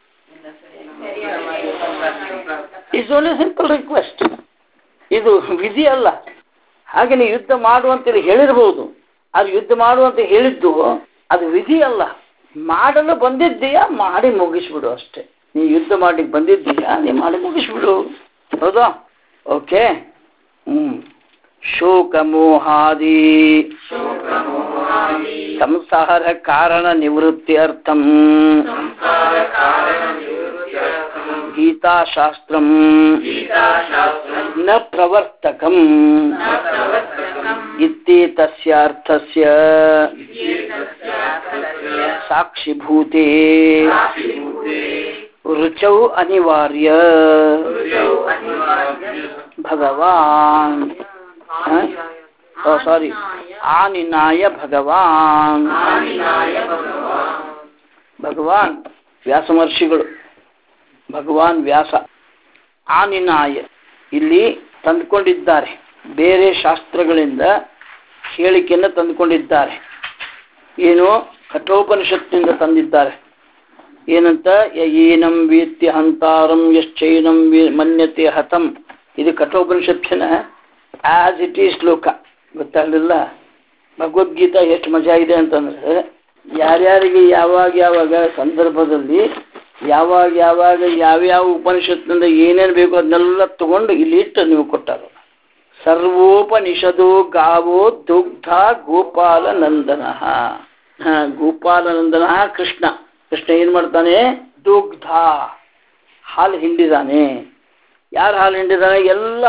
It's only simple request. ಇದು ವಿಧಿ ಅಲ್ಲ. ಹಾಗೆ ನೀವು ಯುದ್ಧ ಮಾಡುವಂತೇಳಿ ಹೇಳಿರ್ಬೋದು, ಅದು ಯುದ್ಧ ಮಾಡುವಂತ ಹೇಳಿದ್ದು ಅದು ವಿಧಿ ಅಲ್ಲ. ಮಾಡಲು ಬಂದಿದ್ದೀಯಾ, ಮಾಡಿ ಮುಗಿಸ್ಬಿಡು ಅಷ್ಟೇ. ನೀ ಯುದ್ಧ ಮಾಡ್ಲಿಕ್ಕೆ ಬಂದಿದ್ದೀಯಾ, ನೀ ಮಾಡಿ ಮುಗಿಸ್ಬಿಡು. ಹೌದಾ? ಓಕೆ. ಶೋಕ ಮೋಹಾದಿ ಸಂಸಾರ ಕಾರಣ ನಿವೃತ್ತಿ ಅರ್ಥಂ ಗೀತಾಶಾಸ್ತ್ರಂ ನ ಪ್ರವರ್ತಕಂ ಇತ್ಯೇತಸ್ಯ ಅರ್ಥಸ್ಯ ಸಾಕ್ಷಿಭೂತೆ ರುಚೌ ಅನಿವಾರ್ಯ ಭಗವಾನ್ ಆನಿನಾಯ ಭಗವಾನ್. ಭಗವಾನ್ ವ್ಯಾಸ ಮಹರ್ಷಿಗಳು, ಭಗವಾನ್ ವ್ಯಾಸ ಆನಿನಾಯ ಇಲ್ಲಿ ತಂದುಕೊಂಡಿದ್ದಾರೆ, ಬೇರೆ ಶಾಸ್ತ್ರಗಳಿಂದ ಹೇಳಿಕೆಯನ್ನು ತಂದುಕೊಂಡಿದ್ದಾರೆ. ಏನು? ಕಠೋಪನಿಷತ್ತಿನಿಂದ ತಂದಿದ್ದಾರೆ. ಏನಂತ? ಏನಂ ವೇತ್ಯ ಹಂತಾರಂ ಯಶ್ಚೈನಂ ಮನ್ಯತೆ ಹತಂ. ಇದು ಕಠೋಪನಿಷತ್ತಿನ ಆಸ್ ಇಟ್ ಈಸ್ ಶ್ಲೋಕ. ಗೊತ್ತಾಗಲಿಲ್ಲ? ಭಗವದ್ಗೀತಾ ಎಷ್ಟು ಮಜಾ ಇದೆ ಅಂತಂದ್ರೆ, ಯಾರ್ಯಾರಿಗೆ ಯಾವಾಗ ಸಂದರ್ಭದಲ್ಲಿ ಯಾವ್ಯಾವ ಉಪನಿಷತ್ತಿನಿಂದ ಏನೇನು ಬೇಕು ಅದನ್ನೆಲ್ಲ ತಗೊಂಡು ಇಲ್ಲಿ ಇಟ್ಟು ನೀವು ಕೊಟ್ಟಾರ. ಸರ್ವೋಪನಿಷದೋ ಗಾವೋ ದುಗ್ಧ ಗೋಪಾಲನಂದನ. ಗೋಪಾಲನಂದನ ಕೃಷ್ಣ ಏನ್ ಮಾಡ್ತಾನೆ? ದುಗ್ಧ, ಹಾಲು ಹಿಂಡಿದಾನೆ. ಯಾರು ಹಾಲು ಹಿಂಡಿದಾನೆ? ಎಲ್ಲ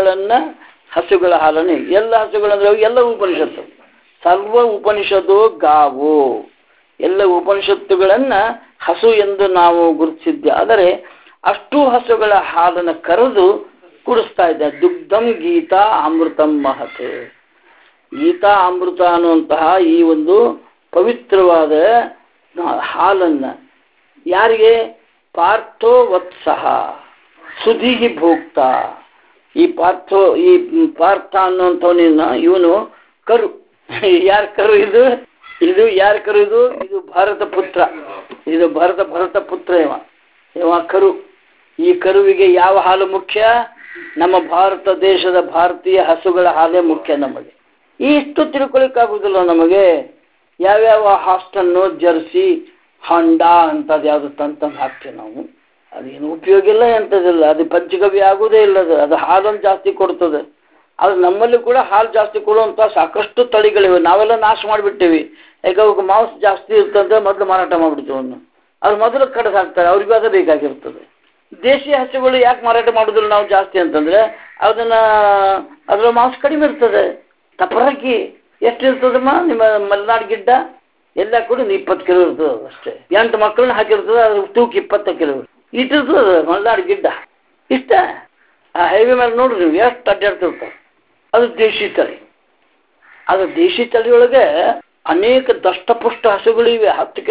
ಹಸುಗಳ ಹಾಲನ್ನೇ. ಎಲ್ಲ ಹಸುಗಳಂದ್ರೆ ಎಲ್ಲ ಉಪನಿಷತ್ತು. ಸರ್ವ ಉಪನಿಷದೋ ಗಾವೋ, ಎಲ್ಲ ಉಪನಿಷತ್ತುಗಳನ್ನ ಹಸು ಎಂದು ನಾವು ಗುರುತಿಸಿದ್ದೆ. ಆದರೆ ಅಷ್ಟು ಹಸುಗಳ ಹಾಲನ್ನು ಕರೆದು ಕುಡಿಸ್ತಾ ಇದ್ದ. ದುಗ್ಧಂ ಗೀತಾ ಅಮೃತಂ ಮಹತ್. ಗೀತಾ ಅಮೃತ ಅನ್ನುವಂತಹ ಈ ಒಂದು ಪವಿತ್ರವಾದ ಹಾಲನ್ನ ಯಾರಿಗೆ? ಪಾರ್ಥೋ ವತ್ಸಹ ಸುಧಿಗಿ ಭೋಕ್ತ. ಈ ಪಾರ್ಥ ಅನ್ನುವಂಥವನಿನ್ನ ಇವನು ಕರು. ಯಾರ ಕರು ಇದು? ಯಾರ ಕರು ಇದು? ಇದು ಭಾರತ ಪುತ್ರ. ಇದು ಭರತ ಪುತ್ರ. ಇವ ಕರು. ಈ ಕರುವಿಗೆ ಯಾವ ಹಾಲು ಮುಖ್ಯ? ನಮ್ಮ ಭಾರತ ದೇಶದ ಭಾರತೀಯ ಹಸುಗಳ ಹಾಲೇ ಮುಖ್ಯ ನಮಗೆ. ಇಷ್ಟು ತಿಳ್ಕೊಳಿಕ್ಕಾಗುದಿಲ್ಲ ನಮಗೆ. ಯಾವ್ಯಾವ ಹಾಸ್ಟನ್ನು, ಜರ್ಸಿ, ಹಾಂಡಾ ಅಂತದ್ದು ಯಾವುದು ತಂತಂದು ಹಾಕ್ತೇವೆ ನಾವು. ಅದೇನು ಉಪಯೋಗ ಇಲ್ಲ, ಎಂಥದಿಲ್ಲ. ಅದು ಪಂಚಗವ್ಯ ಆಗುವುದೇ ಇಲ್ಲ. ಅದು ಹಾಲನ್ನು ಜಾಸ್ತಿ ಕೊಡ್ತದೆ. ಅದು ನಮ್ಮಲ್ಲಿ ಕೂಡ ಹಾಲು ಜಾಸ್ತಿ ಕೊಡುವಂಥ ಸಾಕಷ್ಟು ತಳಿಗಳಿವೆ. ನಾವೆಲ್ಲ ನಾಶ ಮಾಡಿಬಿಟ್ಟೇವಿ. ಯಾಕೆ ಅವಕ್ಕೆ ಮಾಂಸ ಜಾಸ್ತಿ ಇರ್ತಂದ್ರೆ ಮೊದಲು ಮಾರಾಟ ಮಾಡಿಬಿಡ್ತೀವಿ ಅವನು. ಅದು ಮೊದಲು ಕಡ್ದು ಹಾಕ್ತಾರೆ, ಅವ್ರಿಗೂ ಅದು ಬೇಕಾಗಿರ್ತದೆ. ದೇಶೀಯ ಹಸುಗಳು ಯಾಕೆ ಮಾರಾಟ ಮಾಡೋದಿಲ್ಲ ನಾವು ಜಾಸ್ತಿ ಅಂತಂದ್ರೆ, ಅದರ ಮಾಂಸ ಕಡಿಮೆ ಇರ್ತದೆ. ತಪರಕ್ಕಿ ಎಷ್ಟು ಇರ್ತದಮ್ಮ ನಿಮ್ಮ ಮಲೆನಾಡು ಗಿಡ್ಡ? ಎಲ್ಲ ಕೂಡ 20 ಕಿಲೋ ಇರ್ತದೆ ಅಷ್ಟೇ. 8 ಮಕ್ಕಳನ್ನ ಹಾಕಿರ್ತದೆ, ಅದ್ರ ತೂಕ 20 ಕಿಲೋ ಇಟ್ಟಿರ್ತದೆ ಮಲೆನಾಡು ಗಿಡ್ಡ. ಇಷ್ಟ ಆ ಹೈವೇ ಮೇಲೆ ನೋಡ್ರಿ ನೀವು ಎಷ್ಟು ಅಡ್ಡಾಡ್ತಿರ್ತಾರೆ. ಅದು ದೇಶಿ ತಳಿ. ಅದು ದೇಶಿ ತಳಿಯೊಳಗೆ ಅನೇಕ ದಷ್ಟಪುಷ್ಟ ಹಸುಗಳಿವೆ.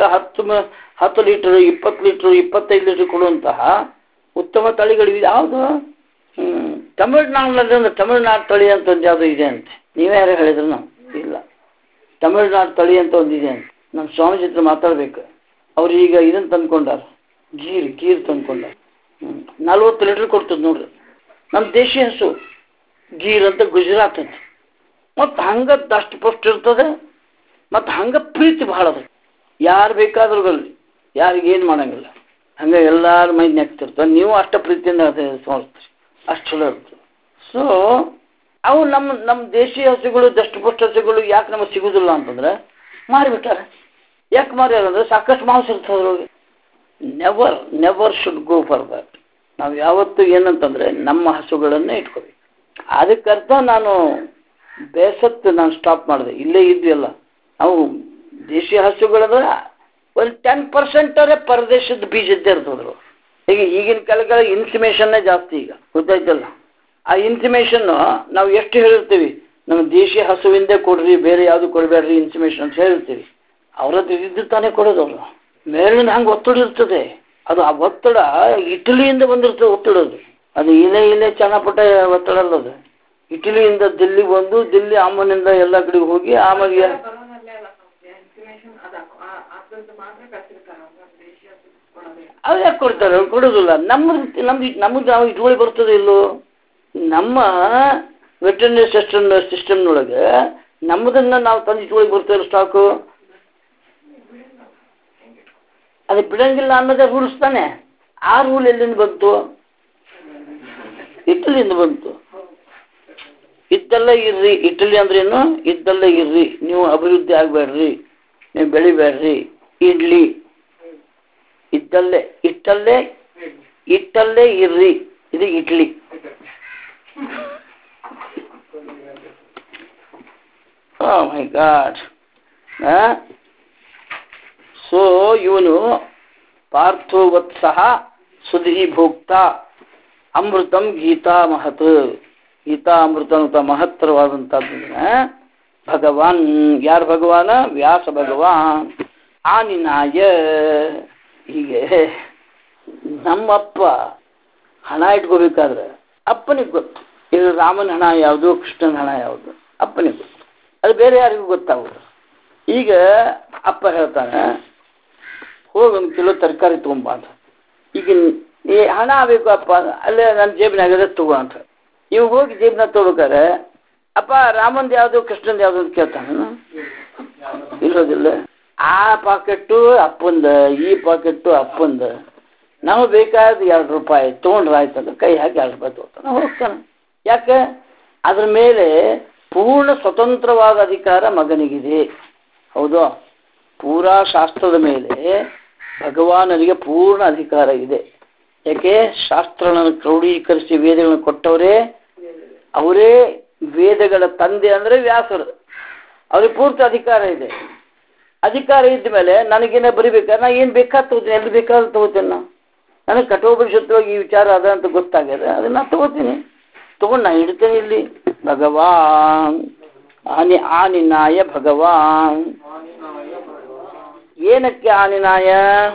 10 ಲೀಟರ್, 20 ಲೀಟರ್, 25 ಲೀಟರ್ ಕೊಡುವಂತಹ ಉತ್ತಮ ತಳಿಗಳಿವೆ. ಯಾವುದು? ತಮಿಳ್ನಾಡಿನಲ್ಲಿ ತಮಿಳ್ನಾಡು ತಳಿ ಅಂತ ಒಂದು ಯಾವುದು ಇದೆ ಅಂತೆ. ನೀವೇ ಯಾರು ಹೇಳಿದ್ರು? ನಾವು ಇಲ್ಲ. ತಮಿಳ್ನಾಡು ತಳಿ ಅಂತ ಒಂದಿದೆ ಅಂತ. ನಮ್ಮ ಸ್ವಾಮೀಜಿ ಹತ್ರ ಮಾತಾಡ್ಬೇಕು. ಅವ್ರು ಈಗ ಇದನ್ನು ತಂದ್ಕೊಂಡಾರ, ಗೀರ್ ತಂದ್ಕೊಂಡಾರ. 40 ಲೀಟರ್ ಕೊಡ್ತದೆ ನೋಡ್ರಿ. ನಮ್ಮ ದೇಶಿ ಹಸು ಗೀರ್ ಅಂತ ಗುಜರಾತ್ ಅಂತ. ಮತ್ತು ಹಂಗ ದಷ್ಟಪುಷ್ಟ ಇರ್ತದೆ, ಮತ್ತು ಹಂಗ ಪ್ರೀತಿ ಭಾಳ ಅದ. ಯಾರು ಬೇಕಾದ್ರೂ ಬರಲಿ, ಯಾರಿಗೇನು ಮಾಡಂಗಿಲ್ಲ, ಹಂಗೆ ಎಲ್ಲರ ಮೈ ನೆಕ್ತಿರ್ತದೆ. ನೀವು ಅಷ್ಟ ಪ್ರೀತಿಯಿಂದ ತೋರಿಸ್ತೀರಿ, ಅಷ್ಟು ಚಲೋ ಇರ್ತದೆ. ಸೊ ಅವು ನಮ್ಮ ದೇಶೀಯ ಹಸುಗಳು, ದಷ್ಟಪುಷ್ಟ ಹಸುಗಳು ಯಾಕೆ ನಮಗೆ ಸಿಗುದಿಲ್ಲ ಅಂತಂದ್ರೆ ಮಾರಿಬಿಟ್ಟಾರೆ. ಯಾಕೆ ಮಾರ್ಯಾರ ಅಂದ್ರೆ ಸಾಕಷ್ಟು ಮಾಂಸ ಇರ್ತದ್ರೊಳಗೆ. Never should go for that. ನಾವು ಯಾವತ್ತೂ ಏನಂತಂದ್ರೆ ನಮ್ಮ ಹಸುಗಳನ್ನೇ ಇಟ್ಕೋಬೇಕು. ಅದಕ್ಕರ್ಥ ನಾನು ಬೇಸತ್ತು ನಾನು ಸ್ಟಾಪ್ ಮಾಡಿದೆ. ಇಲ್ಲೇ ಇದ್ವಿಲ್ಲ ನಾವು ದೇಶೀಯ ಹಸುಗಳಂದ್ರೆ ಒಂದು 10% ಪರದೇಶದ ಬೀಜದ್ದೇ ಇರ್ತದ್ರು. ಈಗಿನ ಕಾಲಗಳ ಇನ್ಫಾರ್ಮೇಷನ್ನೇ ಜಾಸ್ತಿ ಈಗ, ಗೊತ್ತಾಯ್ತಲ್ಲ. ಆ ಇನ್ಫಾರ್ಮೇಷನ್ನು ನಾವು ಎಷ್ಟು ಹೇಳಿರ್ತೀವಿ, ನಮ್ಮ ದೇಶೀಯ ಹಸುವಿಂದೇ ಕೊಡ್ರಿ, ಬೇರೆ ಯಾವುದು ಕೊಡಬೇಡ್ರಿ ಇನ್ಫಾರ್ಮೇಷನ್ ಅಂತ ಹೇಳಿರ್ತೀವಿ. ಅವ್ರದ್ದು ಇದ್ದು ತಾನೇ ಕೊಡೋದು. ಅವರು ಮೇಲಿನ ಹಂಗೆ ಒತ್ತಡ ಇರ್ತದೆ. ಅದು ಆ ಒತ್ತಡ ಇಟಲಿಯಿಂದ ಬಂದಿರ್ತದೆ. ಒತ್ತಡದು ಅದು ಇಲ್ಲೇ ಚನ್ನಪಟ್ಟ ಒತ್ತಡ ಅಲ್ಲದು. ಇಟಲಿಯಿಂದ ದಿಲ್ಲಿ ಬಂದು, ದಿಲ್ಲಿ ಅಮ್ಮನಿಂದ ಎಲ್ಲ ಕಡೆಗೆ ಹೋಗಿ ಆಮೇಲೆ ಅವ್ರು ಯಾಕೆ ಕೊಡ್ತಾರೆ? ಅವ್ರು ಕೊಡೋದಿಲ್ಲ. ನಮ್ದು ನಾವು ಇಟ್ಕೊಳ್ಳಿ ಬರ್ತದೆ ಇಲ್ಲೋ. ನಮ್ಮ ವೆಟರ್ನರಿ ಸಿಸ್ಟಮ್ನೊಳಗೆ ನಮ್ಮದನ್ನ ನಾವು ತಂದು ಇಟ್ಕೊಳ್ಳಿ ಬರ್ತೇವೆ ಸ್ಟಾಕು. ಅದು ಬಿಡಂಗಿಲ್ಲ ಅನ್ನೋದೇ ರೂಲ್ಸ್ ತಾನೆ. ಆ ರೂಲ್ ಎಲ್ಲಿಂದ ಬಂತು? ಇಟಲಿಯಿಂದ ಬಂತು. ಇದ್ದಲ್ಲೇ ಇರ್ರಿ. ಇಟಲಿ ಅಂದ್ರೇನು? ಇದ್ದಲ್ಲೇ ಇರ್ರಿ, ನೀವು ಅಭಿವೃದ್ಧಿ ಆಗಬೇಡ್ರಿ, ನೀವು ಬೆಳಿಬೇಡ್ರಿ. ಇಡ್ಲಿ ಇಟ್ಟಲ್ಲೇ ಇರ್ರಿ, ಇದು idli. Oh my God. So ಇವನು ಪಾರ್ಥೋವತ್ಸಹ ಸುಧಿ ಭೋಕ್ತ ಅಮೃತಂ ಗೀತಾ ಮಹತ್. ಗೀತಾ ಅಮೃತ ಅಂತ ಮಹತ್ತರವಾದಂಥದ್ದನ್ನ ಭಗವಾನ್, ಯಾರು ಭಗವಾನ? ವ್ಯಾಸ ಭಗವಾನ್. ಆನಿನಾಯ. ಹೀಗೆ ನಮ್ಮಪ್ಪ ಹಣ ಇಟ್ಕೋಬೇಕಾದ್ರೆ ಅಪ್ಪನಿಗೆ ಗೊತ್ತು. ಇದು ರಾಮನ ಹಣ ಯಾವುದು, ಕೃಷ್ಣನ ಹಣ ಯಾವುದು, ಅಪ್ಪನಿಗೆ ಗೊತ್ತು. ಅದು ಬೇರೆ ಯಾರಿಗೂ ಗೊತ್ತಾಗೋದು. ಈಗ ಅಪ್ಪ ಹೇಳ್ತಾನೆ, ಹೋಗಿ 1 ಕಿಲೋ ತರಕಾರಿ ತೊಗೊಂಬ ಅಂತ. ಈಗ ಈ ಹಣ ಬೇಕು ಅಪ್ಪ, ಅಲ್ಲೇ ನನ್ನ ಜೇಬಿನಾಗದೆ ತಗೋ ಅಂತ. ಇವಾಗ ಹೋಗಿ ಜೇಬಿನಾಗ ತಗೋಬೇಕಾರೆ ಅಪ್ಪ ರಾಮಂದು ಯಾವುದು, ಕೃಷ್ಣಂದು ಯಾವುದು ಅಂತ ಕೇಳ್ತಾನೆ? ಇರೋದಿಲ್ಲ. ಆ ಪಾಕೆಟ್ಟು ಅಪ್ಪಂದ, ಈ ಪಾಕೆಟ್ಟು ಅಪ್ಪಂದ. ನಮಗೆ ಬೇಕಾದ 2 ರೂಪಾಯಿ ತೊಗೊಂಡ್ರೆ ಆಯ್ತು ಅಂದ್ರೆ ಕೈ ಹಾಕಿ 2 ರೂಪಾಯಿ ತೊಗೊತಾನೆ, ಹೋಗ್ತಾನೆ. ಯಾಕೆ? ಅದ್ರ ಮೇಲೆ ಪೂರ್ಣ ಸ್ವತಂತ್ರವಾದ ಅಧಿಕಾರ ಮಗನಿಗಿದೆ. ಹೌದು, ಪೂರಾ ಶಾಸ್ತ್ರದ ಮೇಲೆ ಭಗವಾನನಿಗೆ ಪೂರ್ಣ ಅಧಿಕಾರ ಇದೆ. ಯಾಕೆ? ಶಾಸ್ತ್ರಗಳನ್ನು ಕ್ರೋಢೀಕರಿಸಿ ವೇದಗಳನ್ನು ಕೊಟ್ಟವರೇ ಅವರೇ. ವೇದಗಳ ತಂದೆ ಅಂದರೆ ವ್ಯಾಸರು. ಅವ್ರಿಗೆ ಪೂರ್ತಿ ಅಧಿಕಾರ ಇದೆ. ಅಧಿಕಾರ ಇದ್ದ ಮೇಲೆ ನನಗೇನೇ ಬರಿಬೇಕಾದ್ರೆ ನಾ ಏನು ಬೇಕಾದ ತಗೋತೀನಿ, ಎಲ್ಲಿ ಬೇಕಾದ್ರೂ ತಗೋತೀನಿ. ನನಗೆ ಕಠೋಪನಿಷತ್ತವಾಗಿ ಈ ವಿಚಾರ ಅದ ಅಂತ ಗೊತ್ತಾಗಿದೆ, ಅದನ್ನ ತಗೋತೀನಿ. ತಗೊಂಡು ನಾ ಇಡ್ತೇನೆ ಇಲ್ಲಿ. ಭಗವಾನ್ ಆನಿನಾಯ ಭಗವಾನ್. ಏನಕ್ಕೆ ಆನಿನಾಯ?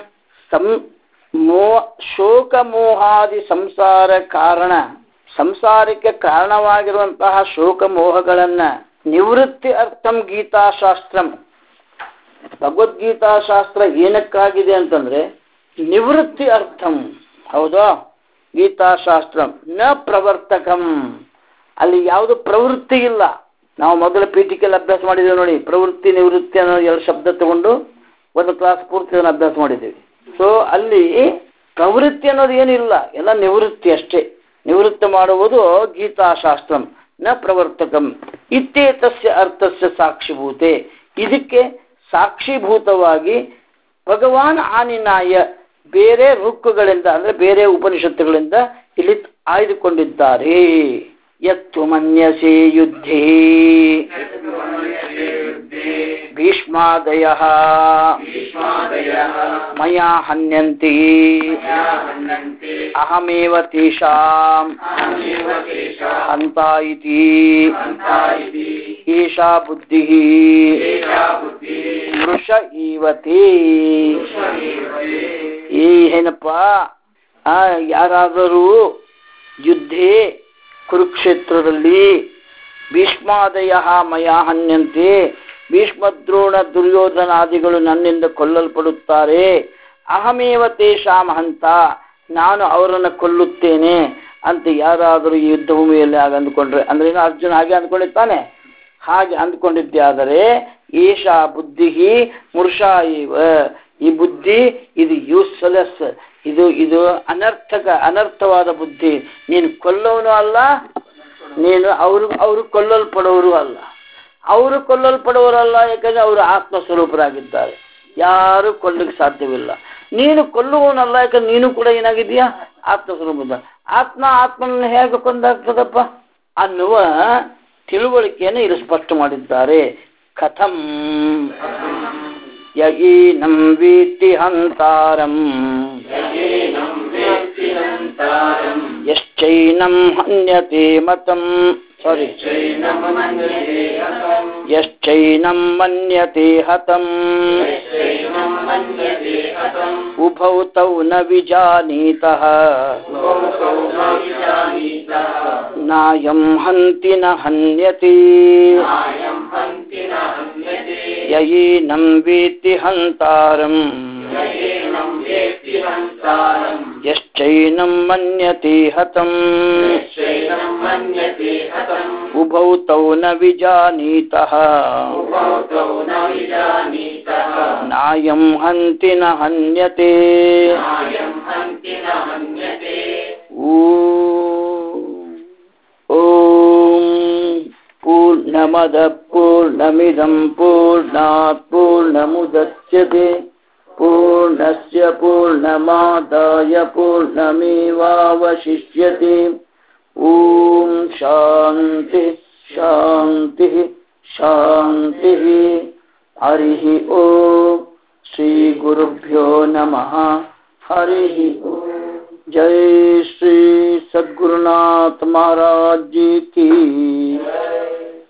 ಶೋಕ ಮೋಹಾದಿ ಸಂಸಾರ ಕಾರಣ, ಸಂಸಾರಕ್ಕೆ ಕಾರಣವಾಗಿರುವಂತಹ ಶೋಕ ಮೋಹಗಳನ್ನ ನಿವೃತ್ತಿ ಅರ್ಥಂ ಗೀತಾಶಾಸ್ತ್ರಂ. ಭಗವದ್ಗೀತಾಶಾಸ್ತ್ರ ಏನಕ್ಕಾಗಿದೆ ಅಂತಂದ್ರೆ ನಿವೃತ್ತಿ ಅರ್ಥಂ. ಹೌದಾ? ಗೀತಾಶಾಸ್ತ್ರಂ ನ ಪ್ರವರ್ತಕಂ. ಅಲ್ಲಿ ಯಾವುದು ಪ್ರವೃತ್ತಿ ಇಲ್ಲ. ನಾವು ಮೊದಲ ಪೀಠಿಕೆಯಲ್ಲಿ ಅಭ್ಯಾಸ ಮಾಡಿದ್ದೇವೆ ನೋಡಿ, ಪ್ರವೃತ್ತಿ ನಿವೃತ್ತಿ ಅನ್ನೋ 2 ಶಬ್ದ ತಗೊಂಡು ಒಂದು ಕ್ಲಾಸ್ ಪೂರ್ತಿ ಅಭ್ಯಾಸ ಮಾಡಿದ್ದೇವೆ. ಸೊ ಅಲ್ಲಿ ಪ್ರವೃತ್ತಿ ಅನ್ನೋದು ಏನಿಲ್ಲ, ಎಲ್ಲ ನಿವೃತ್ತಿ ಅಷ್ಟೇ. ನಿವೃತ್ತಿ ಮಾಡುವುದು ಗೀತಾಶಾಸ್ತ್ರಂ ನ ಪ್ರವರ್ತಕಂ. ಇತ್ಯೇತಸ್ಯ ಅರ್ಥಸ್ಯ ಸಾಕ್ಷಿಭೂತೆ. ಇದಕ್ಕೆ ಸಾಕ್ಷಿಭೂತವಾಗಿ ಭಗವಾನ್ ಆನಿನಾಯ ಬೇರೆ ಋಕ್ಕುಗಳಿಂದ ಅಂದ್ರೆ ಬೇರೆ ಉಪನಿಷತ್ತುಗಳಿಂದ ಇಲ್ಲಿ ಆಯ್ದುಕೊಂಡಿದ್ದಾರೆ. ಯತ್ತು ಮನ್ಯಸೆ ಯುದ್ಧೇ ಭೀಷ್ಮಾದಯಃ ಮಯಾ ಹನ್ಯಂತಿ ಅಹಮೇವ ತೇಷಾಂ ಹಂತಾ ಇತಿ ಏಷಾ ಬುದ್ಧಿಃ ಮೃಷ ಈವತೆ. ಏನಪ್ಪ, ಯಾರಾದರೂ ಯುದ್ಧೇ ಕುರುಕ್ಷೇತ್ರದಲ್ಲಿ ಭೀಷ್ಮಾದಯ ಮಯಾ ಹನ್ಯಂತೆ, ಭೀಷ್ಮ ದ್ರೋಣ ದುರ್ಯೋಧನಾದಿಗಳು ನನ್ನಿಂದ ಕೊಲ್ಲಲ್ಪಡುತ್ತಾರೆ. ಅಹಮೇವ ತೇಷಾಂ ಹಂತ, ನಾನು ಅವರನ್ನು ಕೊಲ್ಲುತ್ತೇನೆ ಅಂತ ಯಾರಾದರೂ ಈ ಯುದ್ಧ ಭೂಮಿಯಲ್ಲಿ ಆಗ ಅಂದ್ಕೊಂಡ್ರೆ, ಅಂದ್ರೆ ಅರ್ಜುನ ಹಾಗೆ ಅಂದ್ಕೊಂಡಿರ್ತಾನೆ. ಹಾಗೆ ಅಂದ್ಕೊಂಡಿದ್ದೆ ಆದರೆ ಏಷಾ ಬುದ್ಧಿ ಮೂರ್ಷಾ ಇವ, ಈ ಬುದ್ಧಿ ಇದು ಯೂಸ್ಲೆಸ್, ಇದು ಅನರ್ಥವಾದ ಬುದ್ಧಿ. ನೀನು ಕೊಲ್ಲೋನು ಅಲ್ಲ, ನೀನು ಅವರು ಕೊಲ್ಲಲ್ಪಡೋರು ಅಲ್ಲ. ಅವರು ಕೊಲ್ಲಲ್ಪಡುವರಲ್ಲ, ಯಾಕಂದ್ರೆ ಅವರು ಆತ್ಮಸ್ವರೂಪರಾಗಿದ್ದಾರೆ, ಯಾರು ಕೊಲ್ಲಕ್ಕೆ ಸಾಧ್ಯವಿಲ್ಲ. ನೀನು ಕೊಲ್ಲುವವನಲ್ಲ, ಯಾಕಂದ್ರೆ ನೀನು ಕೂಡ ಏನಾಗಿದೆಯಾ, ಆತ್ಮಸ್ವರೂಪದ. ಆತ್ಮನನ್ನು ಹೇಗೆ ಕೊಂದಾಗ್ತದಪ್ಪ ಅನ್ನುವ ತಿಳುವಳಿಕೆಯನ್ನು ಇಲ್ಲಿ ಸ್ಪಷ್ಟ ಮಾಡಿದ್ದಾರೆ. ಕಥಂ ಯಯೀನಂ ವೀತಿ ಹಂತಾರಂ ಯಶ್ಚೈನಂ ಹನ್ಯತೆ ಮತಂ ಯಶ್ಚೈನಂ ಮನ್ಯತೆ ಹತಂ ಉಭೌ ತೌ ನ ವಿಜಾನೀತಃ ನಾಯಂ ಹಂತಿ ನ ಹನ್ಯತೆ ಯಯೀನಂ ವೀತಿ ಹಂತಾರಂ ಯಶ್ಚೈನಂ ಮನ್ಯತೆ ಹತಂ ಉಭೌ ತೌ ನ ವಿಜಾನೀತಃ ನಾಯಂ ಹಂತಿ ನ ಹನ್ಯತೆ. ಓಂ ಪೂರ್ಣಮದ ಪೂರ್ಣಮಿದಂ ಪೂರ್ಣಾತ್ ಪೂರ್ಣಮುದಚ್ಯತೆ ಪೂರ್ಣಸ್ಯ ಪೂರ್ಣಮಾದಾಯ ಪೂರ್ಣಮೇವಾವಶಿಷ್ಯತೆ. ಓಂ ಶಾಂತಿ ಶಾಂತಿ ಶಾಂತಿ. ಹರಿ ಓಂ ಶ್ರೀ ಗುರುಭ್ಯೋ ನಮಃ. ಹರಿ ಓಂ. ಜೈ ಶ್ರೀ ಸದ್ಗುರುನಾಥ ಮಹಾರಾಜ್ ಜಿ ಕಿ.